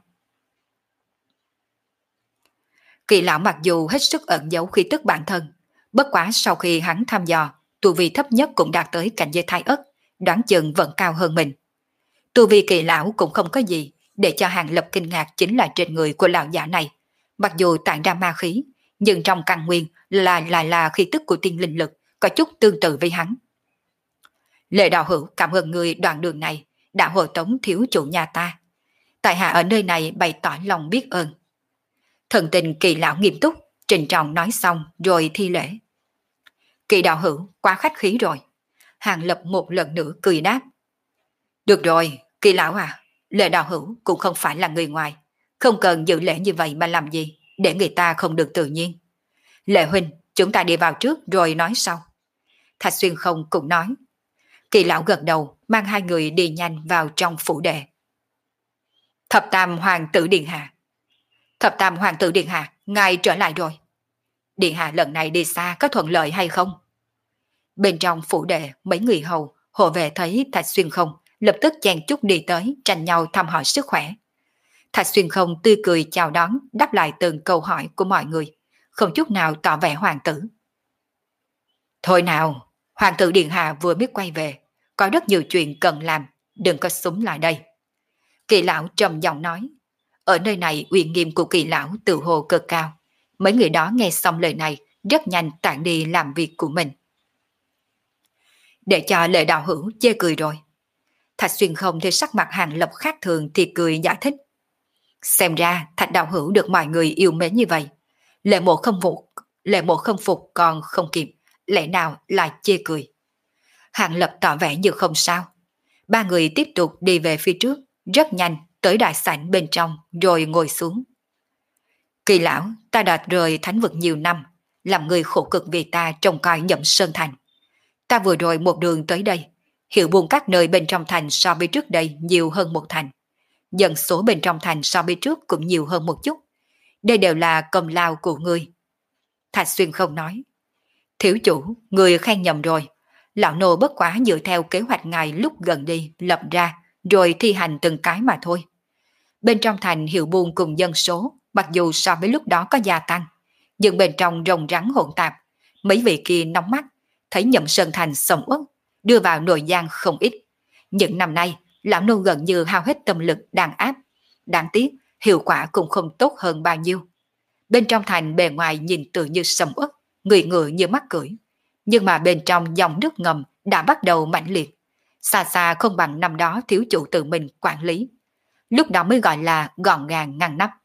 Kỳ lão mặc dù hết sức ẩn giấu khí tức bản thân, bất quá sau khi hắn thăm dò, tu vi thấp nhất cũng đạt tới cảnh giới thái ất, đoán chừng vẫn cao hơn mình. Tu vi Kỳ lão cũng không có gì, để cho Hàng Lập kinh ngạc chính là trên người của lão giả này. Mặc dù tản ra ma khí, nhưng trong căn nguyên là lại là, là khí tức của tiên linh lực, có chút tương tự với hắn. Lệ đạo hữu cảm ơn người đoạn đường này, đã hộ tống thiếu chủ nhà ta. Tại hạ ở nơi này bày tỏ lòng biết ơn. Thần tình Kỳ lão nghiêm túc, trịnh trọng nói xong rồi thi lễ. Kỳ đạo hữu quá khách khí rồi. Hàng Lập một lần nữa cười đáp. Được rồi, Kỳ lão à, Lệ đạo hữu cũng không phải là người ngoài, không cần giữ lễ như vậy mà làm gì, để người ta không được tự nhiên. Lệ huynh, chúng ta đi vào trước rồi nói sau. Thạch Xuyên Không cũng nói. Kỳ lão gật đầu, mang hai người đi nhanh vào trong phủ đệ. Thập tam hoàng tử điện hạ. Thập tam hoàng tử điện hạ, ngài trở lại rồi. Điện hạ lần này đi xa có thuận lợi hay không? Bên trong phủ đệ, mấy người hầu, hộ vệ thấy Thạch Xuyên Không, lập tức chen chúc đi tới, tranh nhau thăm hỏi sức khỏe. Thạch Xuyên Không tươi cười chào đón, đáp lại từng câu hỏi của mọi người, không chút nào tỏ vẻ hoàng tử. Thôi nào, hoàng tử điện hạ vừa biết quay về, có rất nhiều chuyện cần làm, đừng có súng lại đây. Kỳ lão trầm giọng nói. Ở nơi này uy nghiêm của Kỳ lão tự hồ cực cao. Mấy người đó nghe xong lời này, rất nhanh tản đi làm việc của mình. Để cho Lệ đạo hữu chê cười rồi. Thạch Xuyên Không thấy sắc mặt Hàng Lập khác thường thì cười giải thích. Xem ra Thạch đạo hữu được mọi người yêu mến như vậy. Lệ mộ không phục, lệ mộ không phục còn không kịp, lẽ nào lại chê cười. Hàng Lập tỏ vẻ như không sao. Ba người tiếp tục đi về phía trước, rất nhanh tới đại sảnh bên trong rồi ngồi xuống. Kỳ lão, ta đã rời thánh vực nhiều năm, làm người khổ cực vì ta trông coi Nhậm Sơn Thành. Ta vừa rồi một đường tới đây, hiệu buôn các nơi bên trong thành so với trước đây nhiều hơn một thành. Dân số bên trong thành so với trước cũng nhiều hơn một chút. Đây đều là công lao của ngươi. Thạch Xuyên Không nói. Thiếu chủ, người khen nhầm rồi. Lão nô bất quá dựa theo kế hoạch ngài lúc gần đi lập ra, rồi thi hành từng cái mà thôi. Bên trong thành hiệu buôn cùng dân số, mặc dù so với lúc đó có gia tăng, nhưng bên trong rồng rắn hỗn tạp, mấy vị kia nóng mắt, thấy Nhậm Sơn Thành sầm uất, đưa vào nội gian không ít. Những năm nay, lão nô gần như hao hết tâm lực đàn áp. Đáng tiếc, hiệu quả cũng không tốt hơn bao nhiêu. Bên trong thành bề ngoài nhìn tự như sầm uất, người ngựa như mắc cưỡi. Nhưng mà bên trong dòng nước ngầm đã bắt đầu mãnh liệt. Xa xa không bằng năm đó thiếu chủ tự mình quản lý. Lúc đó mới gọi là gọn gàng ngăn nắp.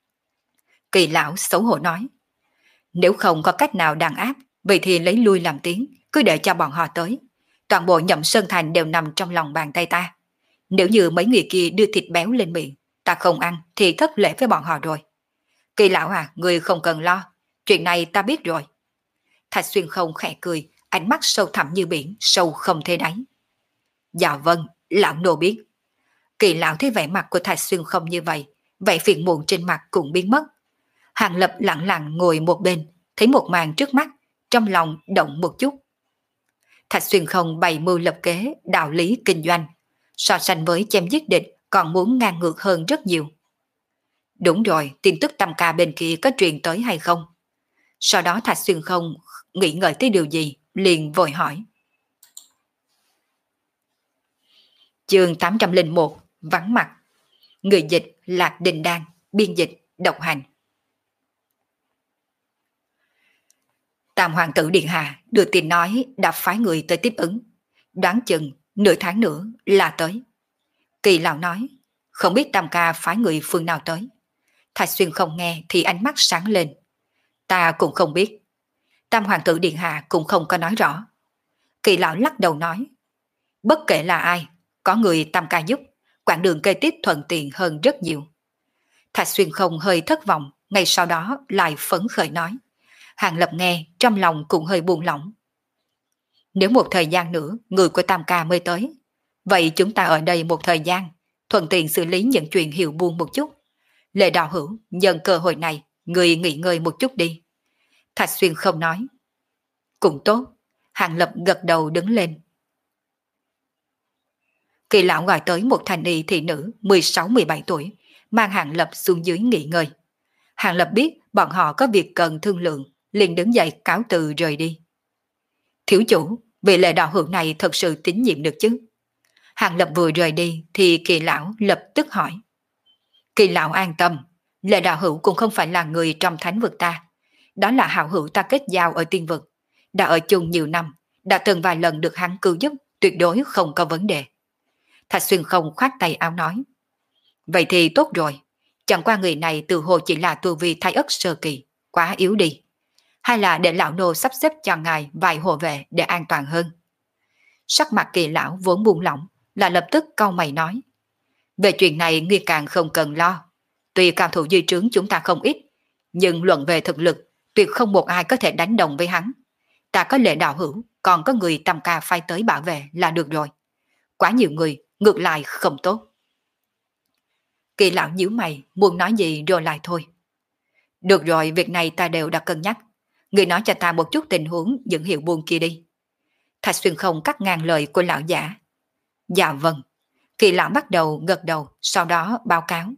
Kỳ lão xấu hổ nói. Nếu không có cách nào đàn áp, vậy thì lấy lui làm tiếng, cứ để cho bọn họ tới. Toàn bộ Nhậm Sơn Thành đều nằm trong lòng bàn tay ta. Nếu như mấy người kia đưa thịt béo lên miệng, ta không ăn thì thất lễ với bọn họ rồi. Kỳ lão à, người không cần lo, chuyện này ta biết rồi. Thạch Xuyên Không khẽ cười, ánh mắt sâu thẳm như biển, sâu không thể đáy. Dạ vâng, lão nô biết. Kỳ lão thấy vẻ mặt của Thạch Xuyên Không như vậy, vẻ phiền muộn trên mặt cũng biến mất. Hàng Lập lặng lặng ngồi một bên, thấy một màn trước mắt, trong lòng động một chút. Thạch Xuyên Không bày mưu lập kế, đạo lý kinh doanh, so sánh với chém giết địch còn muốn ngang ngược hơn rất nhiều. Đúng rồi, tin tức Tam Ca bên kia có truyền tới hay không? Sau đó Thạch Xuyên Không nghĩ ngợi tới điều gì, liền vội hỏi. Chương tám trăm lẻ một, vắng mặt. Người dịch Lạc Đình Đan, biên dịch Độc Hành. Tam hoàng tử điện hạ đưa tin nói đã phái người tới tiếp ứng, đoán chừng nửa tháng nữa là tới. Kỳ lão nói, không biết Tam Ca phái người phương nào tới. Thạch Xuyên Không nghe thì ánh mắt sáng lên. Ta cũng không biết. Tam hoàng tử điện hạ cũng không có nói rõ. Kỳ lão lắc đầu nói, bất kể là ai, có người Tam Ca giúp, quãng đường kế tiếp thuận tiện hơn rất nhiều. Thạch Xuyên Không hơi thất vọng, ngay sau đó lại phấn khởi nói. Hàng Lập nghe, trong lòng cũng hơi buồn lỏng. Nếu một thời gian nữa, người của Tam Ca mới tới, vậy chúng ta ở đây một thời gian, thuận tiện xử lý những chuyện hiệu buôn một chút. Lệ đạo hữu, nhân cơ hội này, người nghỉ ngơi một chút đi. Thạch Xuyên không nói. Cũng tốt. Hàng Lập gật đầu đứng lên. Kỳ lão gọi tới một thanh y thị nữ mười sáu mười bảy tuổi, mang Hàng Lập xuống dưới nghỉ ngơi. Hàng Lập biết bọn họ có việc cần thương lượng, liền đứng dậy cáo từ rời đi. Thiếu chủ, vị Lệ đạo hữu này thật sự tín nhiệm được chứ? Hàng Lập vừa rời đi thì Kỳ lão lập tức hỏi. Kỳ lão an tâm, Lệ đạo hữu cũng không phải là người trong thánh vực ta. Đó là hảo hữu ta kết giao ở tiên vực. Đã ở chung nhiều năm, đã từng vài lần được hắn cứu giúp, tuyệt đối không có vấn đề. Thạch Xuyên không khoát tay áo nói. Vậy thì tốt rồi, chẳng qua người này từ hồ chỉ là tu vi thái ất sơ kỳ, quá yếu đi. Hay là để lão nô sắp xếp cho ngài vài hộ vệ để an toàn hơn. Sắc mặt Kỳ lão vốn buông lỏng, là lập tức cau mày nói. Về chuyện này ngươi càng không cần lo. Tuy cao thủ dưới trướng chúng ta không ít, nhưng luận về thực lực, tuyệt không một ai có thể đánh đồng với hắn. Ta có Lệ đạo hữu, còn có người tầm ca phái tới bảo vệ là được rồi. Quá nhiều người, ngược lại không tốt. Kỳ lão nhíu mày, muốn nói gì rồi lại thôi. Được rồi, việc này ta đều đã cân nhắc. Người nói cho ta một chút tình huống những hiệu buôn kia đi. Thạch Xuyên không cắt ngang lời của lão giả. Dạ vâng. Kỳ lão bắt đầu gật đầu, sau đó báo cáo.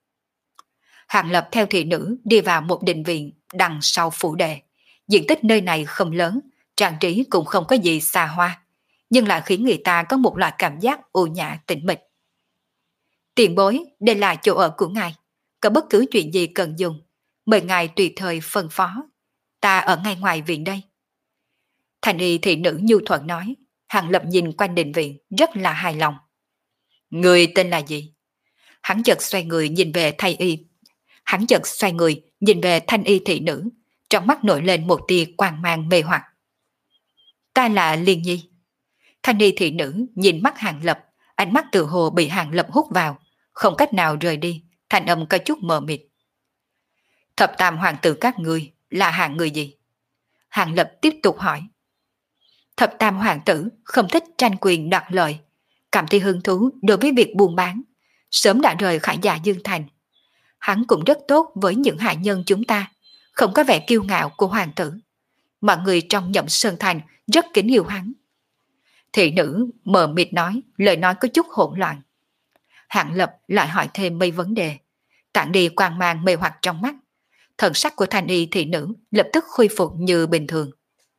Hàng Lập theo thị nữ đi vào một đình viện đằng sau phủ đệ. Diện tích nơi này không lớn, trang trí cũng không có gì xa hoa, nhưng lại khiến người ta có một loại cảm giác u nhã tĩnh mịch. Tiền bối, đây là chỗ ở của ngài. Có bất cứ chuyện gì cần dùng, mời ngài tùy thời phân phó. Ta ở ngay ngoài viện đây. Thành y thị nữ nhu thuận nói. Hàng Lập nhìn quanh đình viện rất là hài lòng. Người tên là gì? Hắn chợt xoay người nhìn về thay y. Hắn chợt xoay người nhìn về thanh y thị nữ, trong mắt nổi lên một tia quang mang mê hoặc. Ta là Liên Nhi. Thanh y thị nữ nhìn mắt Hàng Lập, ánh mắt tự hồ bị Hàng Lập hút vào, không cách nào rời đi, thanh âm có chút mờ mịt. Thập tam hoàng tử các ngươi là hạng người gì? Hàng Lập tiếp tục hỏi. Thập tam hoàng tử không thích tranh quyền đoạt lợi, cảm thấy hứng thú đối với việc buôn bán, sớm đã rời khỏi Dạ Dương Thành. Hắn cũng rất tốt với những hạ nhân chúng ta, không có vẻ kiêu ngạo của hoàng tử. Mọi người trong Nhậm Sơn Thành rất kính yêu hắn. Thị nữ mờ mịt nói, lời nói có chút hỗn loạn. Hạng Lập lại hỏi thêm mấy vấn đề, tản đi quang mang mê hoặc trong mắt. Thần sắc của thanh y thị nữ lập tức khôi phục như bình thường.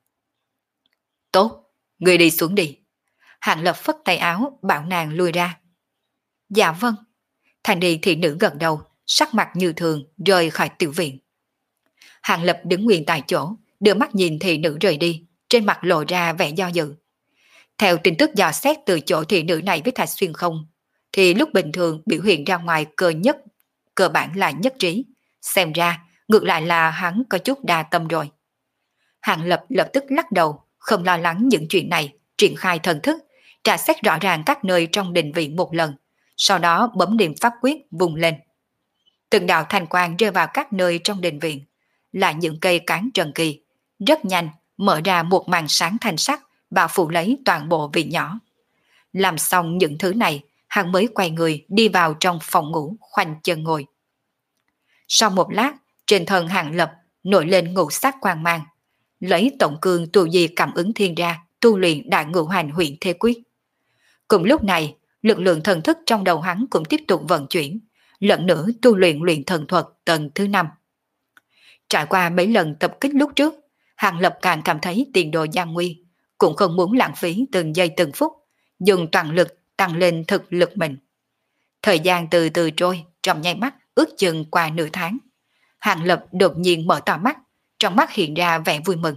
Tốt, người đi xuống đi. Hạng Lập phất tay áo bảo nàng lui ra. Dạ vâng. Thanh y thị nữ gật đầu, sắc mặt như thường rời khỏi tiểu viện. Hạng Lập đứng nguyên tại chỗ, đưa mắt nhìn thị nữ rời đi, trên mặt lộ ra vẻ do dự. Theo tin tức dò xét từ chỗ thị nữ này với Thạch Xuyên không, thì lúc bình thường biểu hiện ra ngoài cơ nhất, cơ bản là nhất trí. Xem ra, ngược lại là hắn có chút đa tâm rồi. Hạng Lập lập tức lắc đầu, không lo lắng những chuyện này, triển khai thần thức, tra xét rõ ràng các nơi trong đình viện một lần, sau đó bấm điểm pháp quyết vùng lên. Từng đạo thanh quang rơi vào các nơi trong đình viện, là những cây cán trần kỳ, rất nhanh mở ra một màn sáng thanh sắc bao phủ lấy toàn bộ viện nhỏ. Làm xong những thứ này, hắn mới quay người đi vào trong phòng ngủ khoanh chân ngồi. Sau một lát, trên thân Hàng Lập nổi lên ngũ sắc quang mang, lấy tổng cương tu di cảm ứng thiên ra, tu luyện đại ngũ hành huyện thế quyết. Cùng lúc này, lực lượng thần thức trong đầu hắn cũng tiếp tục vận chuyển, lần nữa tu luyện luyện thần thuật tầng thứ năm. Trải qua mấy lần tập kích lúc trước, Hàng Lập càng cảm thấy tiền đồ gian nguy, cũng không muốn lãng phí từng giây từng phút, dùng toàn lực tăng lên thực lực mình. Thời gian từ từ trôi, trong nháy mắt ước chừng qua nửa tháng. Hàng Lập đột nhiên mở to mắt, trong mắt hiện ra vẻ vui mừng.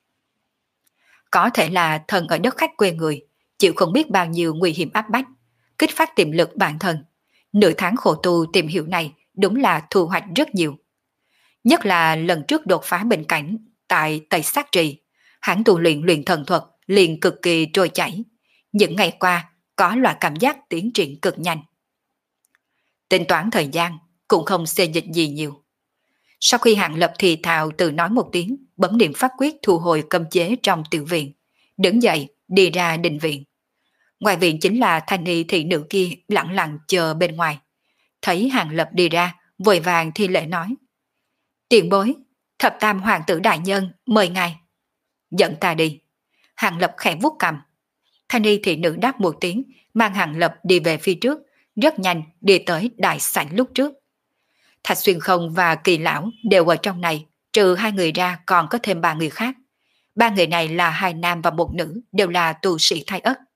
Có thể là thần ở đất khách quê người, chịu không biết bao nhiêu nguy hiểm áp bách, kích phát tiềm lực bản thân. Nửa tháng khổ tu tìm hiểu này đúng là thu hoạch rất nhiều. Nhất là lần trước đột phá bình cảnh tại Tây Sát Trì, hắn tu luyện luyện thần thuật liền cực kỳ trôi chảy. Những ngày qua có loại cảm giác tiến triển cực nhanh. Tính toán thời gian cũng không xê dịch gì nhiều. Sau khi Hàng Lập thì thào tự nói một tiếng, bấm điểm pháp quyết thu hồi cấm chế trong tiểu viện, đứng dậy đi ra đình viện. Ngoài viện chính là thanh y thị nữ kia lặng lặng chờ bên ngoài. Thấy Hàng Lập đi ra, vội vàng thi lễ nói. Tiền bối, thập tam hoàng tử đại nhân, mời ngài. Dẫn ta đi. Hàng Lập khẽ vuốt cằm. Thanh y thị nữ đáp một tiếng, mang Hàng Lập đi về phía trước, rất nhanh đi tới đại sảnh lúc trước. Thạch Xuyên Không và Kỳ Lão đều ở trong này, trừ hai người ra còn có thêm ba người khác. Ba người này là hai nam và một nữ, đều là tu sĩ Thái Ất.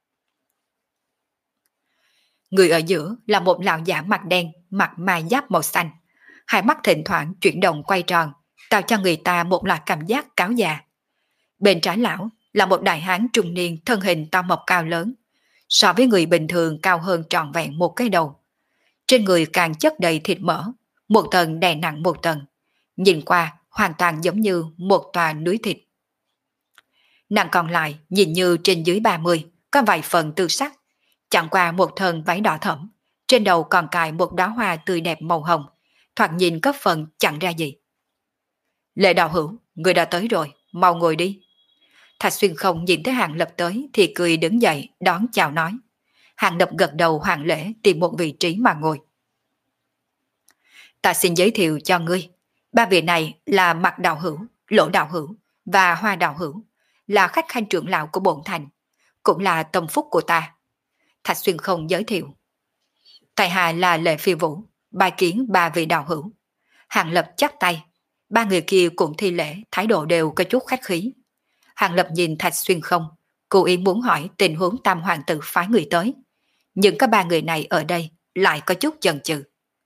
Người ở giữa là một lão giả mặt đen, mặc mai giáp màu xanh. Hai mắt thỉnh thoảng chuyển động quay tròn, tạo cho người ta một loại cảm giác cáo già. Bên trái lão là một đại hán trung niên thân hình to mập cao lớn, so với người bình thường cao hơn trọn vẹn một cái đầu. Trên người càng chất đầy thịt mỡ, một tầng đè nặng một tầng, nhìn qua hoàn toàn giống như một tòa núi thịt. Nàng còn lại nhìn như trên dưới ba mươi, có vài phần tư sắc, chẳng qua một thân váy đỏ thẫm, trên đầu còn cài một đóa hoa tươi đẹp màu hồng, thoạt nhìn có phần chẳng ra gì. Lệ Đạo Hữu, người đã tới rồi, mau ngồi đi. Thạch Xuyên Không nhìn thấy Hàng Lập tới thì cười đứng dậy đón chào nói. Hàng Lập gật đầu hoàn lễ tìm một vị trí mà ngồi. Ta xin giới thiệu cho ngươi, ba vị này là Mạc Đạo Hữu, Lỗ Đạo Hữu và Hoa Đạo Hữu, là khách khanh trưởng lão của bổn thành, cũng là tâm phúc của ta. Thạch Xuyên Không giới thiệu. Tại hạ là Lệ Phi Vũ, bài kiến ba vị đạo hữu. Hàng Lập chắp tay, ba người kia cũng thi lễ, thái độ đều có chút khách khí. Hàng Lập nhìn Thạch Xuyên Không, cố ý muốn hỏi tình huống tam hoàng tử phái người tới. Nhưng có ba người này ở đây lại có chút chần chừ.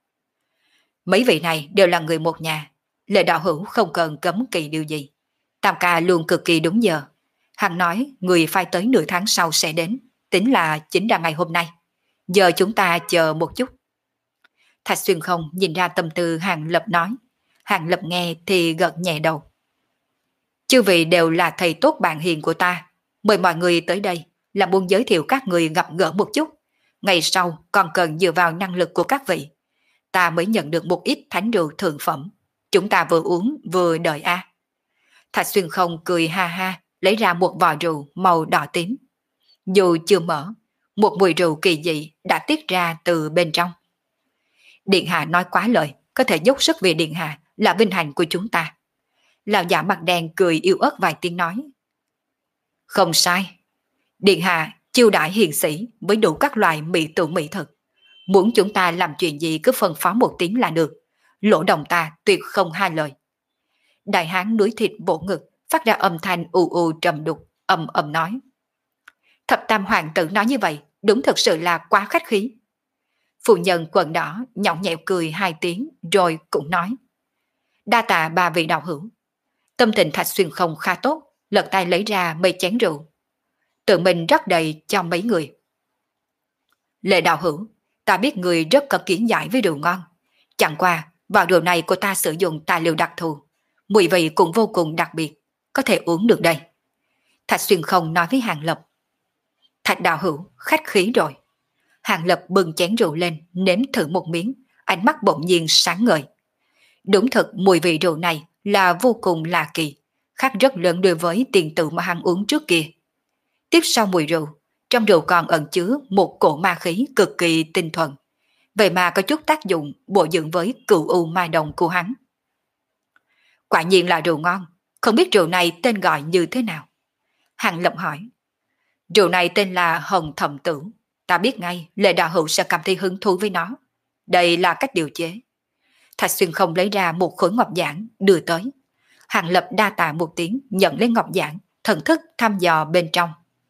Mấy vị này đều là người một nhà, Lệ Đạo Hữu không cần cấm kỳ điều gì. Tam ca luôn cực kỳ đúng giờ. Hắn nói người phải tới nửa tháng sau sẽ đến, tính là chính là ngày hôm nay. Giờ chúng ta chờ một chút. Thạch Xuyên Không nhìn ra tâm tư Hàng Lập nói. Hàng Lập nghe thì gật nhẹ đầu. Chư vị đều là thầy tốt bạn hiền của ta. Mời mọi người tới đây là muốn giới thiệu các người gặp gỡ một chút. Ngày sau còn cần dựa vào năng lực của các vị. Ta mới nhận được một ít thánh rượu thượng phẩm. Chúng ta vừa uống vừa đợi a. À. Thạch Xuyên Không cười ha ha, lấy ra một vò rượu màu đỏ tím. Dù chưa mở, một mùi rượu kỳ dị đã tiết ra từ bên trong. Điện hạ nói quá lời, có thể dốc sức vì điện hạ là vinh hạnh của chúng ta. Lão giả mặt đen cười yếu ớt vài tiếng nói. Không sai. Điện hạ chiêu đãi hiền sĩ với đủ các loại mỹ tượng mỹ thực. Muốn chúng ta làm chuyện gì cứ phân phó một tiếng là được. Lỗ đồng ta tuyệt không hai lời. Đại hán núi thịt vỗ ngực, phát ra âm thanh u u trầm đục, ầm ầm nói. Thập tam hoàng tử nói như vậy, đúng thật sự là quá khách khí. Phụ nhân quần đỏ nhõng nhẽo cười hai tiếng rồi cũng nói. Đa tạ ba vị đạo hữu. Tâm tình Thạch Xuyên Không khá tốt, lật tay lấy ra mấy chén rượu. Tự mình rót đầy cho mấy người. Lệ đạo hữu, ta biết người rất có kiến giải với rượu ngon. Chẳng qua, vào rượu này của ta sử dụng tài liệu đặc thù. Mùi vị cũng vô cùng đặc biệt, có thể uống được đây. Thạch Xuyên Không nói với Hàng Lập. Thạch đạo hữu, khách khí rồi. Hàng Lập bưng chén rượu lên, nếm thử một miếng, ánh mắt bỗng nhiên sáng ngời. Đúng thật mùi vị rượu này là vô cùng lạ kỳ, khác rất lớn đối với tiền tự mà hắn uống trước kia. Tiếp sau mùi rượu, trong rượu còn ẩn chứa một cổ ma khí cực kỳ tinh thuần. Vậy mà có chút tác dụng bổ dưỡng với cửu u ma đồng của hắn. Quả nhiên là rượu ngon, không biết rượu này tên gọi như thế nào? Hàng Lập hỏi. Rượu này tên là Hồng Thẩm Tử. Ta biết ngay Lệ đạo hữu sẽ cảm thấy hứng thú với nó. Đây là cách điều chế. Thạch Xuyên Không lấy ra một khối ngọc giản đưa tới. Hàng Lập đa tạ một tiếng nhận lấy ngọc giản, thần thức thăm dò bên trong.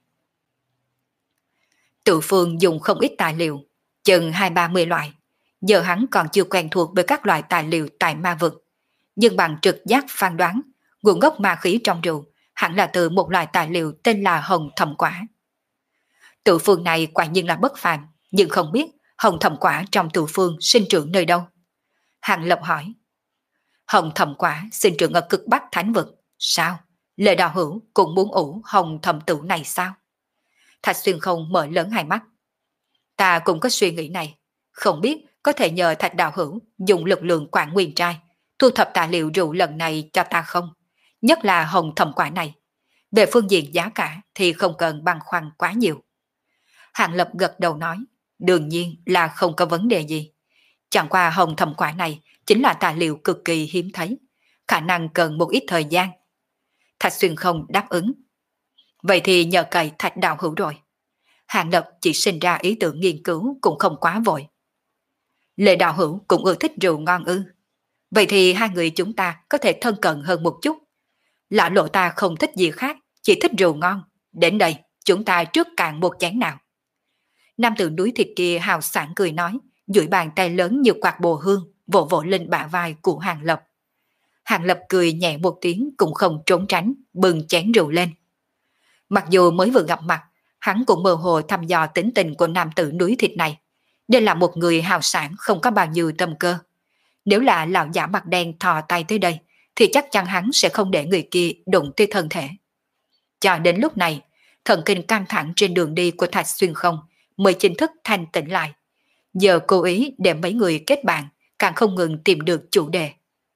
Tự phương dùng không ít tài liệu, chừng hai ba mươi loại. Giờ hắn còn chưa quen thuộc với các loại tài liệu tại ma vực. Nhưng bằng trực giác phán đoán, nguồn gốc ma khí trong rượu hẳn là từ một loại tài liệu tên là hồng thầm quả. Tự phương này quả nhiên là bất phàm, nhưng không biết hồng thầm quả trong tự phương sinh trưởng nơi đâu. Hàng Lập hỏi. Hồng thầm quả sinh trưởng ở cực bắc thánh vực. Sao? Lệ đạo hữu cũng muốn ủ hồng thầm tử này sao? Thạch Xuyên Không mở lớn hai mắt. Ta cũng có suy nghĩ này. Không biết có thể nhờ Thạch đạo hữu dùng lực lượng quản nguyên trai thu thập tài liệu rượu lần này cho ta không? Nhất là hồng thầm quả này. Về phương diện giá cả thì không cần băn khoăn quá nhiều. Hàng Lập gật đầu nói. Đương nhiên là không có vấn đề gì. Chẳng qua hồng thầm quả này chính là tài liệu cực kỳ hiếm thấy, khả năng cần một ít thời gian. Thạch Xuyên không đáp ứng. Vậy thì nhờ cậy Thạch đạo hữu rồi. Hàng Lập chỉ sinh ra ý tưởng nghiên cứu cũng không quá vội. Lệ đạo hữu cũng ưa thích rượu ngon ư. Vậy thì hai người chúng ta có thể thân cận hơn một chút. Lão lộ ta không thích gì khác, chỉ thích rượu ngon. Đến đây, chúng ta trước cạn một chén nào. Nam tử núi thịt kia hào sảng cười nói, duỗi bàn tay lớn như quạt bồ hương, vỗ vỗ lên bả vai của Hàng Lập. Hàng Lập cười nhẹ một tiếng cũng không trốn tránh, bừng chén rượu lên. Mặc dù mới vừa gặp mặt, hắn cũng mơ hồ thăm dò tính tình của nam tử núi thịt này. Đây là một người hào sảng không có bao nhiêu tâm cơ. Nếu là lão giả mặt đen thò tay tới đây, thì chắc chắn hắn sẽ không để người kia đụng tới thân thể. Cho đến lúc này, thần kinh căng thẳng trên đường đi của Thạch Xuyên không mới chính thức thanh tĩnh lại. Giờ cố ý để mấy người kết bạn, càng không ngừng tìm được chủ đề.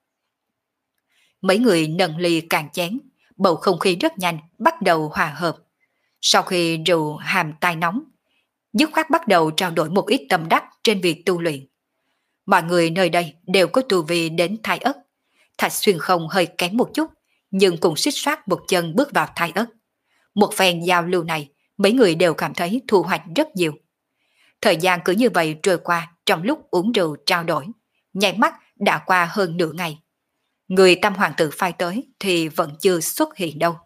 Mấy người nâng ly càng chén, bầu không khí rất nhanh bắt đầu hòa hợp. Sau khi rượu hàm tai nóng, dứt khoát bắt đầu trao đổi một ít tâm đắc trên việc tu luyện. Mọi người nơi đây đều có tu vi đến thái ất. Thạch Xuyên không hơi kém một chút, nhưng cũng xích xoát một chân bước vào thái ất. Một phen giao lưu này, mấy người đều cảm thấy thu hoạch rất nhiều. Thời gian cứ như vậy trôi qua trong lúc uống rượu trao đổi, nháy mắt đã qua hơn nửa ngày. Người Tam hoàng tử phai tới thì vẫn chưa xuất hiện đâu.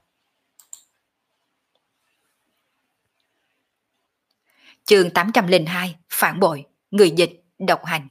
Chương tám trăm lẻ hai Phản bội, người dịch, độc hành.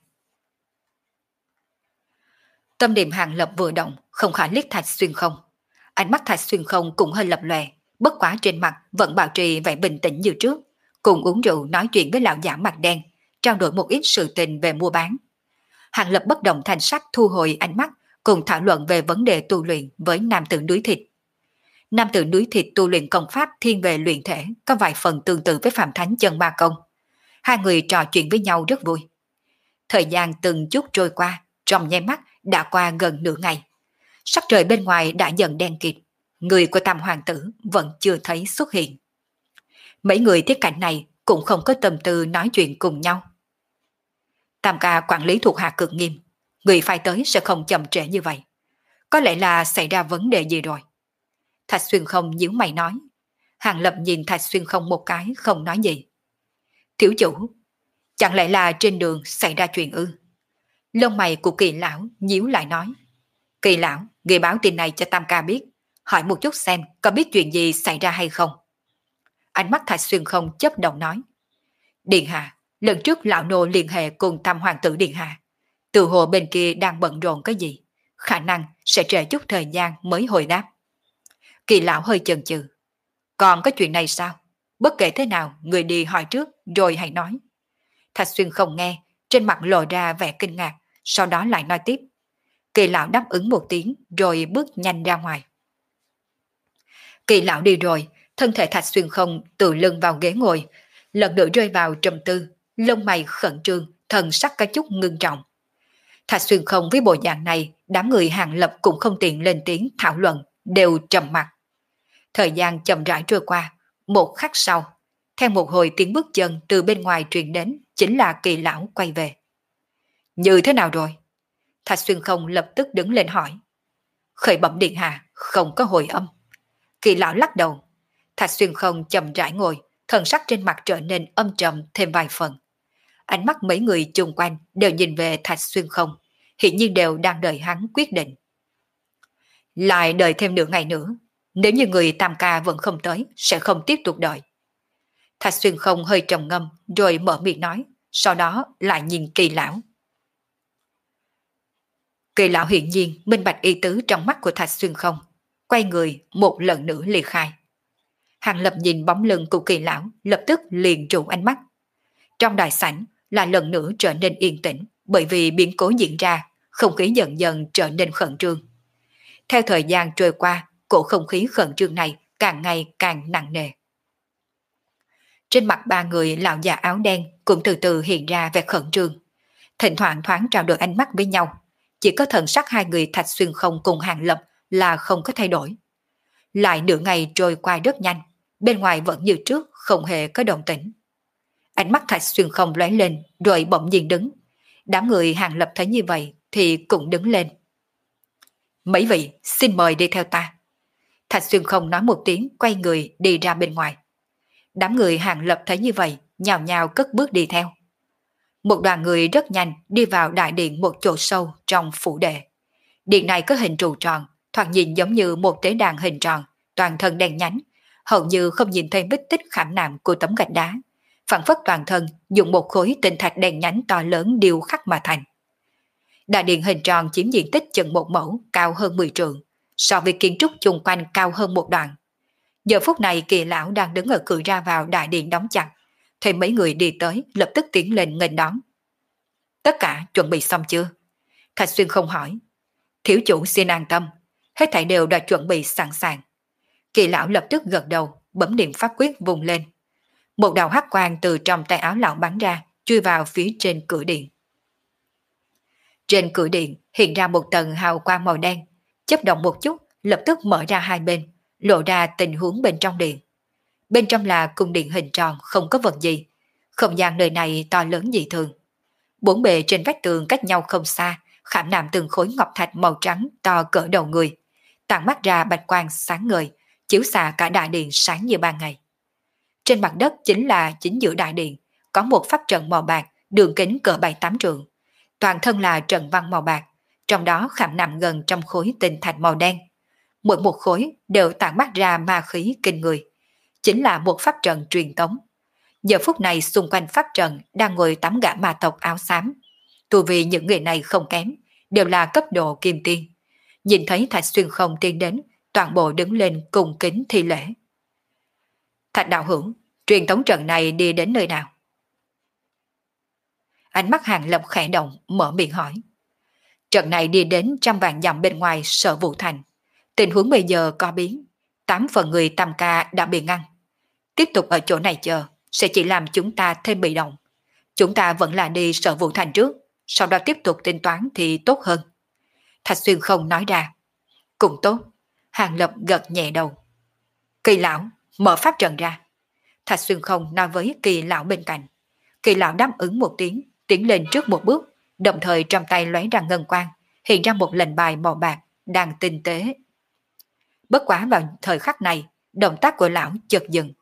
Tâm niệm Hàng Lập vừa động, không khỏi liếc Thạch Xuyên không. Ánh mắt Thạch Xuyên không cũng hơi lập lòe, bất quá trên mặt vẫn bảo trì vẻ bình tĩnh như trước, cùng uống rượu nói chuyện với lão giả mặt đen, trao đổi một ít sự tình về mua bán. Hàng Lập bất động thanh sắc thu hồi ánh mắt, cùng thảo luận về vấn đề tu luyện với nam tử núi thịt. Nam tử núi thịt tu luyện công pháp thiên về luyện thể, có vài phần tương tự với Phạm Thánh chân ma công. Hai người trò chuyện với nhau rất vui. Thời gian từng chút trôi qua, trong nháy mắt đã qua gần nửa ngày. Sắc trời bên ngoài đã dần đen kịt, người của Tam hoàng tử vẫn chưa thấy xuất hiện. Mấy người thiết cảnh này cũng không có tâm tư nói chuyện cùng nhau. Tam ca quản lý thuộc hạ cực nghiêm, người phải tới sẽ không chậm trễ như vậy. Có lẽ là xảy ra vấn đề gì rồi. Thạch Xuyên không nhíu mày nói. Hàng Lập nhìn Thạch Xuyên không một cái không nói gì. Thiếu chủ, chẳng lẽ là trên đường xảy ra chuyện ư? Lông mày của Kỳ lão nhíu lại nói. Kỳ lão, người báo tin này cho Tam ca biết, hỏi một chút xem có biết chuyện gì xảy ra hay không. Ánh mắt Thạch Xuyên không chấp động nói. Điện hạ, lần trước lão nô liên hệ cùng Tam hoàng tử điện hạ, từ hồ bên kia đang bận rộn cái gì, khả năng sẽ trễ chút thời gian mới hồi đáp. Kỳ lão hơi chần chừ. Còn có chuyện này sao? Bất kể thế nào, người đi hỏi trước rồi hãy nói. Thạch Xuyên không nghe, trên mặt lộ ra vẻ kinh ngạc, sau đó lại nói tiếp. Kỳ lão đáp ứng một tiếng rồi bước nhanh ra ngoài. Kỳ lão đi rồi, thân thể Thạch Xuyên không tự lưng vào ghế ngồi, lần nữa rơi vào trầm tư, lông mày khẩn trương, thần sắc có chút ngưng trọng. Thạch Xuyên không với bộ dạng này, đám người Hàng Lập cũng không tiện lên tiếng thảo luận, đều trầm mặc. Thời gian chậm rãi trôi qua, một khắc sau, theo một hồi tiếng bước chân từ bên ngoài truyền đến, chính là Kỳ lão quay về. Như thế nào rồi? Thạch Xuyên không lập tức đứng lên hỏi. Khởi bẩm điện hạ, không có hồi âm. Kỳ lão lắc đầu. Thạch Xuyên không chậm rãi ngồi, thần sắc trên mặt trở nên âm trầm thêm vài phần. Ánh mắt mấy người chung quanh đều nhìn về Thạch Xuyên không, hiện nhiên đều đang đợi hắn quyết định. Lại đợi thêm nửa ngày nữa, nếu như người Tam ca vẫn không tới, sẽ không tiếp tục đợi. Thạch Xuyên không hơi trầm ngâm, rồi mở miệng nói, sau đó lại nhìn Kỳ lão. Kỳ lão hiển nhiên minh bạch ý tứ trong mắt của Thạch Xuyên không, quay người một lần nữa ly khai. Hàng Lập nhìn bóng lưng của Kỳ lão, lập tức liền trụ ánh mắt. Trong đại sảnh là lần nữa trở nên yên tĩnh, bởi vì biến cố diễn ra, không khí dần dần trở nên khẩn trương. Theo thời gian trôi qua, cổ không khí khẩn trương này càng ngày càng nặng nề. Trên mặt ba người lão già áo đen cũng từ từ hiện ra vẻ khẩn trương, thỉnh thoảng thoáng trao đổi ánh mắt với nhau. Chỉ có thần sắc hai người Thạch Xuyên không cùng Hàng Lập là không có thay đổi. Lại nửa ngày trôi qua rất nhanh, bên ngoài vẫn như trước, không hề có động tĩnh. Ánh mắt Thạch Xuyên không lóe lên rồi bỗng nhiên đứng. Đám người Hàng Lập thấy như vậy thì cũng đứng lên. Mấy vị xin mời đi theo ta. Thạch Xuyên không nói một tiếng, quay người đi ra bên ngoài. Đám người Hàng Lập thấy như vậy, nhào nhào cất bước đi theo. Một đoàn người rất nhanh đi vào đại điện một chỗ sâu trong phủ đệ. Điện này có hình trụ tròn, thoạt nhìn giống như một tế đàn hình tròn, toàn thân đen nhánh, hầu như không nhìn thấy vết tích khảm nạm của tấm gạch đá. Phản phất toàn thân dùng một khối tinh thạch đen nhánh to lớn điêu khắc mà thành. Đại điện hình tròn chiếm diện tích chừng một mẫu, cao hơn mười trượng, so với kiến trúc chung quanh cao hơn một đoạn. Giờ phút này Kỳ lão đang đứng ở cửa ra vào đại điện đóng chặt, thấy mấy người đi tới, lập tức tiến lên nghênh đón. Tất cả chuẩn bị xong chưa? Thạch Xuyên không hỏi. Thiếu chủ xin an tâm, hết thảy đều đã chuẩn bị sẵn sàng. Kỳ lão lập tức gật đầu, bấm niệm pháp quyết vùng lên. Một đạo hắc quang từ trong tay áo lão bắn ra, chui vào phía trên cửa điện. Trên cửa điện hiện ra một tầng hào quang màu đen, chớp động một chút, lập tức mở ra hai bên, lộ ra tình huống bên trong điện. Bên trong là cung điện hình tròn, không có vật gì. Không gian nơi này to lớn dị thường. Bốn bề trên vách tường cách nhau không xa, khảm nạm từng khối ngọc thạch màu trắng to cỡ đầu người, tản mắt ra bạch quang sáng ngời, chiếu xạ cả đại điện sáng như ban ngày. Trên mặt đất chính là chính giữa đại điện, có một pháp trận màu bạc, đường kính cỡ bảy tám trượng. Toàn thân là trận văn màu bạc, trong đó khảm nạm gần trăm khối tinh thạch màu đen. Mỗi một khối đều tản mắt ra ma khí kinh người. Chính là một pháp trận truyền tống. Giờ phút này xung quanh pháp trận đang ngồi tám gã ma tộc áo xám. Tu vì những người này không kém, đều là cấp độ kim tiên. Nhìn thấy Thạch Xuyên không tiến đến, toàn bộ đứng lên cùng kính thi lễ. Thạch đạo hữu, truyền tống trận này đi đến nơi nào? Ánh mắt Hàng Lập khẽ động, mở miệng hỏi. Trận này đi đến trăm vạn dặm bên ngoài Sở Vũ Thành. Tình huống bây giờ có biến, tám phần người tam ca đã bị ngăn. Tiếp tục ở chỗ này chờ, sẽ chỉ làm chúng ta thêm bị động. Chúng ta vẫn là đi Sở Vũ Thành trước, sau đó tiếp tục tính toán thì tốt hơn. Thạch Xuyên không nói ra. Cũng tốt. Hàng Lập gật nhẹ đầu. Kỳ lão, mở pháp trận ra. Thạch Xuyên không nói với Kỳ lão bên cạnh. Kỳ lão đáp ứng một tiếng, tiến lên trước một bước, đồng thời trong tay lóe ra ngân quang, hiện ra một lệnh bài màu bạc, đang tinh tế. Bất quá vào thời khắc này, động tác của lão chợt dừng.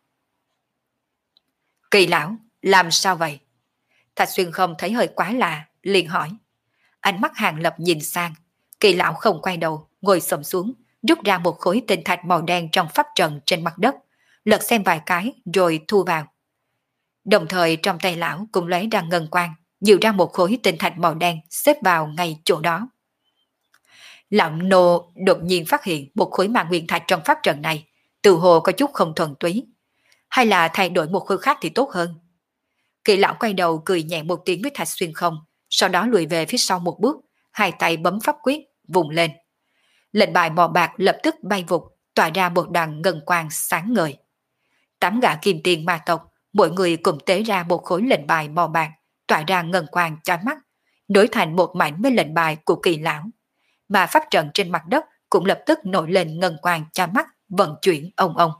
Kỳ lão, làm sao vậy? Thạch Xuyên không thấy hơi quá lạ, liền hỏi. Ánh mắt Hàng Lập nhìn sang, Kỳ lão không quay đầu, ngồi xổm xuống, rút ra một khối tinh thạch màu đen trong pháp trận trên mặt đất, lật xem vài cái rồi thu vào. Đồng thời trong tay lão cũng lóe ra ngân quang, dịu ra một khối tinh thạch màu đen xếp vào ngay chỗ đó. Lão nô đột nhiên phát hiện một khối ma nguyên thạch trong pháp trận này, tự hồ có chút không thuần túy. Hay là thay đổi một khối khác thì tốt hơn? Kỳ lão quay đầu cười nhẹ một tiếng với Thạch Xuyên không, sau đó lùi về phía sau một bước, hai tay bấm pháp quyết, vùng lên. Lệnh bài màu bạc lập tức bay vụt, tỏa ra một đoàn ngân quang sáng ngời. Tám gã kim tiền ma tộc, mỗi người cùng tế ra một khối lệnh bài màu bạc, tỏa ra ngân quang chói mắt, nối thành một mảnh với lệnh bài của Kỳ lão. Mà pháp trận trên mặt đất cũng lập tức nổi lên ngân quang chói mắt, vận chuyển ông ông.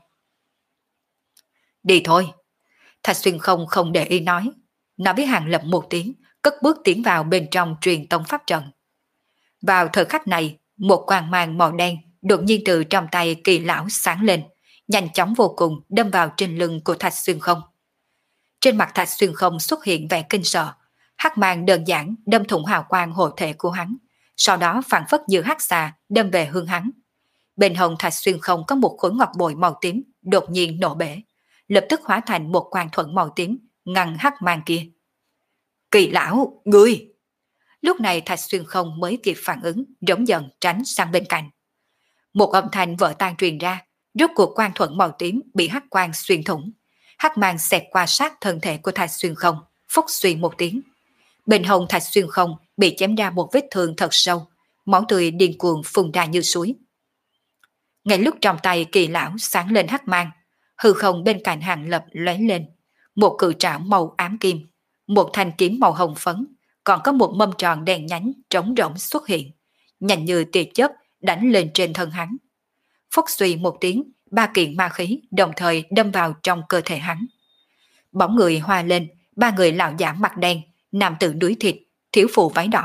Đi thôi. Thạch Xuyên không không để ý nói, nói với Hàng Lập một tiếng, cất bước tiến vào bên trong truyền tống pháp trận. Vào thời khắc này, một quang mang màu đen đột nhiên từ trong tay Kỳ lão sáng lên, nhanh chóng vô cùng đâm vào trên lưng của Thạch Xuyên không. Trên mặt Thạch Xuyên không xuất hiện vẻ kinh sợ, hắc mang đơn giản đâm thủng hào quang hộ thể của hắn, sau đó phản phất như hắc xà đâm về hướng hắn. Bên hông Thạch Xuyên không có một khối ngọc bội màu tím đột nhiên nổ bể, lập tức hóa thành một quang thuẫn màu tím ngăn hắc mang kia. Kỳ lão, ngươi! Lúc này Thạch Xuyên không mới kịp phản ứng, rống dần tránh sang bên cạnh. Một âm thanh vỡ tan truyền ra, rốt cuộc quang thuẫn màu tím bị hắc quang xuyên thủng. Hắc mang xẹt qua sát thân thể của Thạch Xuyên không, phốc suy một tiếng. Bên hông Thạch Xuyên không bị chém ra một vết thương thật sâu, máu tươi điên cuồng phun ra như suối. Ngay lúc trong tay Kỳ lão sáng lên hắc mang, hư không bên cạnh Hàng Lập lóe lên, một cự trảo màu ám kim, một thanh kiếm màu hồng phấn, còn có một mâm tròn đen nhánh trống rỗng xuất hiện, nhanh như tia chớp đánh lên trên thân hắn. Phốc suy một tiếng, ba kiện ma khí đồng thời đâm vào trong cơ thể hắn. Bóng người hoa lên, ba người lão giả mặt đen, nam tử đuối thịt, thiếu phụ váy đỏ,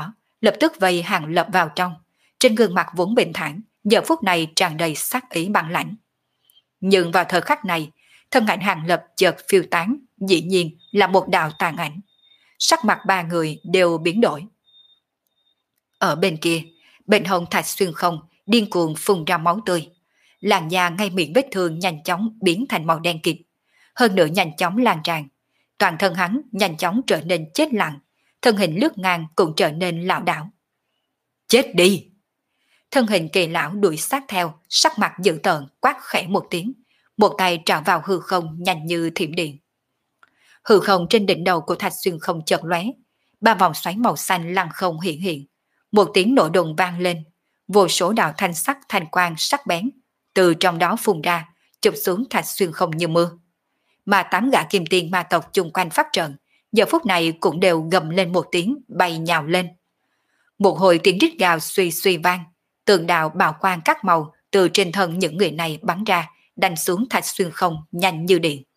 lập tức vây Hàng Lập vào trong, trên gương mặt vốn bình thản, giờ phút này tràn đầy sát ý băng lãnh. Nhưng vào thời khắc này, thân ảnh Hàng Lập chợt phiêu tán, dĩ nhiên là một đạo tàn ảnh. Sắc mặt ba người đều biến đổi. Ở bên kia, bên hông Thạch Xuyên Không điên cuồng phun ra máu tươi. Làn da ngay miệng vết thương nhanh chóng biến thành màu đen kịt, hơn nữa nhanh chóng lan tràn. Toàn thân hắn nhanh chóng trở nên chết lặng, thân hình lướt ngang cũng trở nên lảo đảo. Chết đi! Thân hình Kỳ lão đuổi sát theo, sắc mặt dữ tợn quát khẽ một tiếng, một tay trào vào hư không nhanh như thiểm điện. Hư không trên đỉnh đầu của Thạch Xuyên Không chợt lóe, ba vòng xoáy màu xanh lăng không hiện hiện, một tiếng nổ đùng vang lên, vô số đạo thanh sắc thanh quang sắc bén từ trong đó phun ra, chụp xuống Thạch Xuyên Không như mưa. Mà tám gã kim tiên ma tộc chung quanh pháp trận, giờ phút này cũng đều gầm lên một tiếng, bay nhào lên. Một hồi tiếng rít gào suy suy vang, tường đạo bào quang các màu từ trên thân những người này bắn ra, đánh xuống Thạch Xuyên Không nhanh như điện.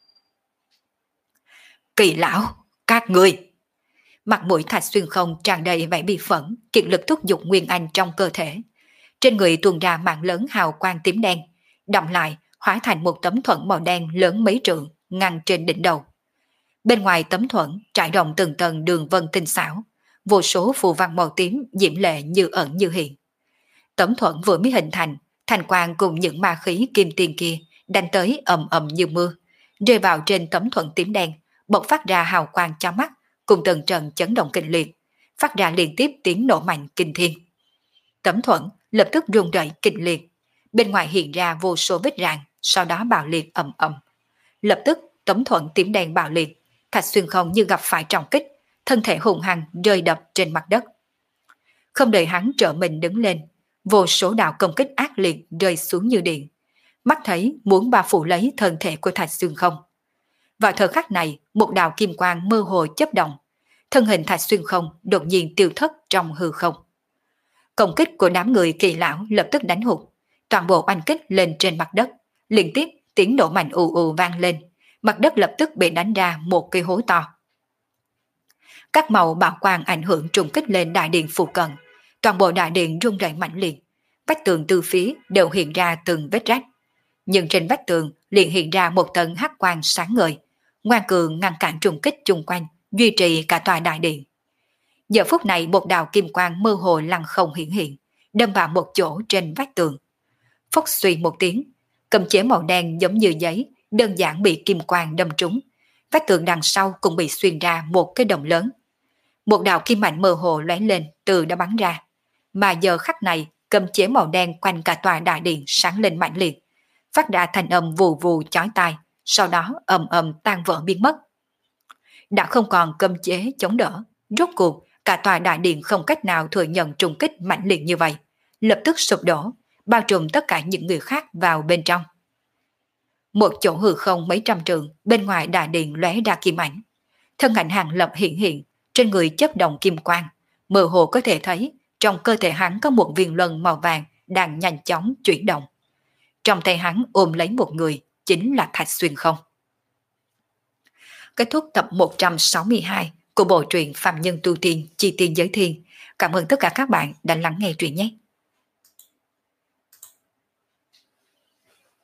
Kỳ lão, các người! Mặt mũi Thạch Xuyên Không tràn đầy vẻ bi phẫn, kiệt lực thúc giục nguyên anh trong cơ thể. Trên người tuôn ra mạng lớn hào quang tím đen, đọng lại hóa thành một tấm thuẫn màu đen lớn mấy trượng ngăn trên đỉnh đầu. Bên ngoài tấm thuẫn trải rộng từng tầng đường vân tinh xảo, vô số phù văn màu tím diễm lệ như ẩn như hiện. Tấm thuẫn vừa mới hình thành, thành quang cùng những ma khí kim tiền kia đánh tới ầm ầm như mưa, rơi vào trên tấm thuẫn tím đen, bộc phát ra hào quang chói mắt, cùng từng trận chấn động kinh liệt, phát ra liên tiếp tiếng nổ mạnh kinh thiên. Tấm thuẫn lập tức rung rẩy kịch liệt, bên ngoài hiện ra vô số vết rạn, sau đó bạo liệt ầm ầm. Lập tức tấm thuẫn tím đen bạo liệt, Thạch Xuyên Không như gặp phải trọng kích, thân thể hùng hăng rơi đập trên mặt đất. Không đợi hắn trở mình đứng lên, vô số đạo công kích ác liệt rơi xuống như điện, mắt thấy muốn bao phủ lấy thân thể của Thạch Xuyên Không. Vào thời khắc này, một đạo kim quang mơ hồ chớp động, thân hình Thạch Xuyên Không đột nhiên tiêu thất trong hư không. Công kích của đám người Kỳ lão lập tức đánh hụt, toàn bộ oanh kích lên trên mặt đất, liên tiếp tiếng nổ mạnh ù ù vang lên, mặt đất lập tức bị đánh ra một cái hố to. Các màu bạo quang ảnh hưởng trùng kích lên đại điện phụ cận, toàn bộ đại điện rung rẩy mạnh liệt, vách tường từ phía đều hiện ra từng vết rách, nhưng trên vách tường liền hiện ra một tầng hắc quang sáng ngời, ngoan cường ngăn cản trùng kích chung quanh, duy trì cả tòa đại điện. Giờ phút này một đạo kim quang mơ hồ lăng không hiện hiện, đâm vào một chỗ trên vách tường. Phốc suy một tiếng, cầm chế màu đen giống như giấy, đơn giản bị kim quang đâm trúng. Vách tường đằng sau cũng bị xuyên ra một cái đồng lớn. Một đạo kim mạnh mơ hồ lóe lên từ đó bắn ra. Mà giờ khắc này, cầm chế màu đen quanh cả tòa đại điện sáng lên mạnh liệt, phát ra thành âm vù vù chói tai, sau đó ầm ầm tan vỡ biến mất. Đã không còn cầm chế chống đỡ, rốt cuộc cả tòa đại điện không cách nào thừa nhận trùng kích mạnh liệt như vậy, lập tức sụp đổ, bao trùm tất cả những người khác vào bên trong. Một chỗ hư không mấy trăm trượng bên ngoài đại điện lóe ra kim ảnh, thân ảnh Hàng Lập hiện hiện, trên người chớp động kim quang, mơ hồ có thể thấy trong cơ thể hắn có một viên luân màu vàng đang nhanh chóng chuyển động. Trong tay hắn ôm lấy một người, chính là Thạch Xuyên Không. Kết thúc tập một trăm sáu mươi hai của bộ truyện Phàm Nhân Tu Tiên Chi Tiên Giới Thiên. Cảm ơn tất cả các bạn đã lắng nghe truyện nhé.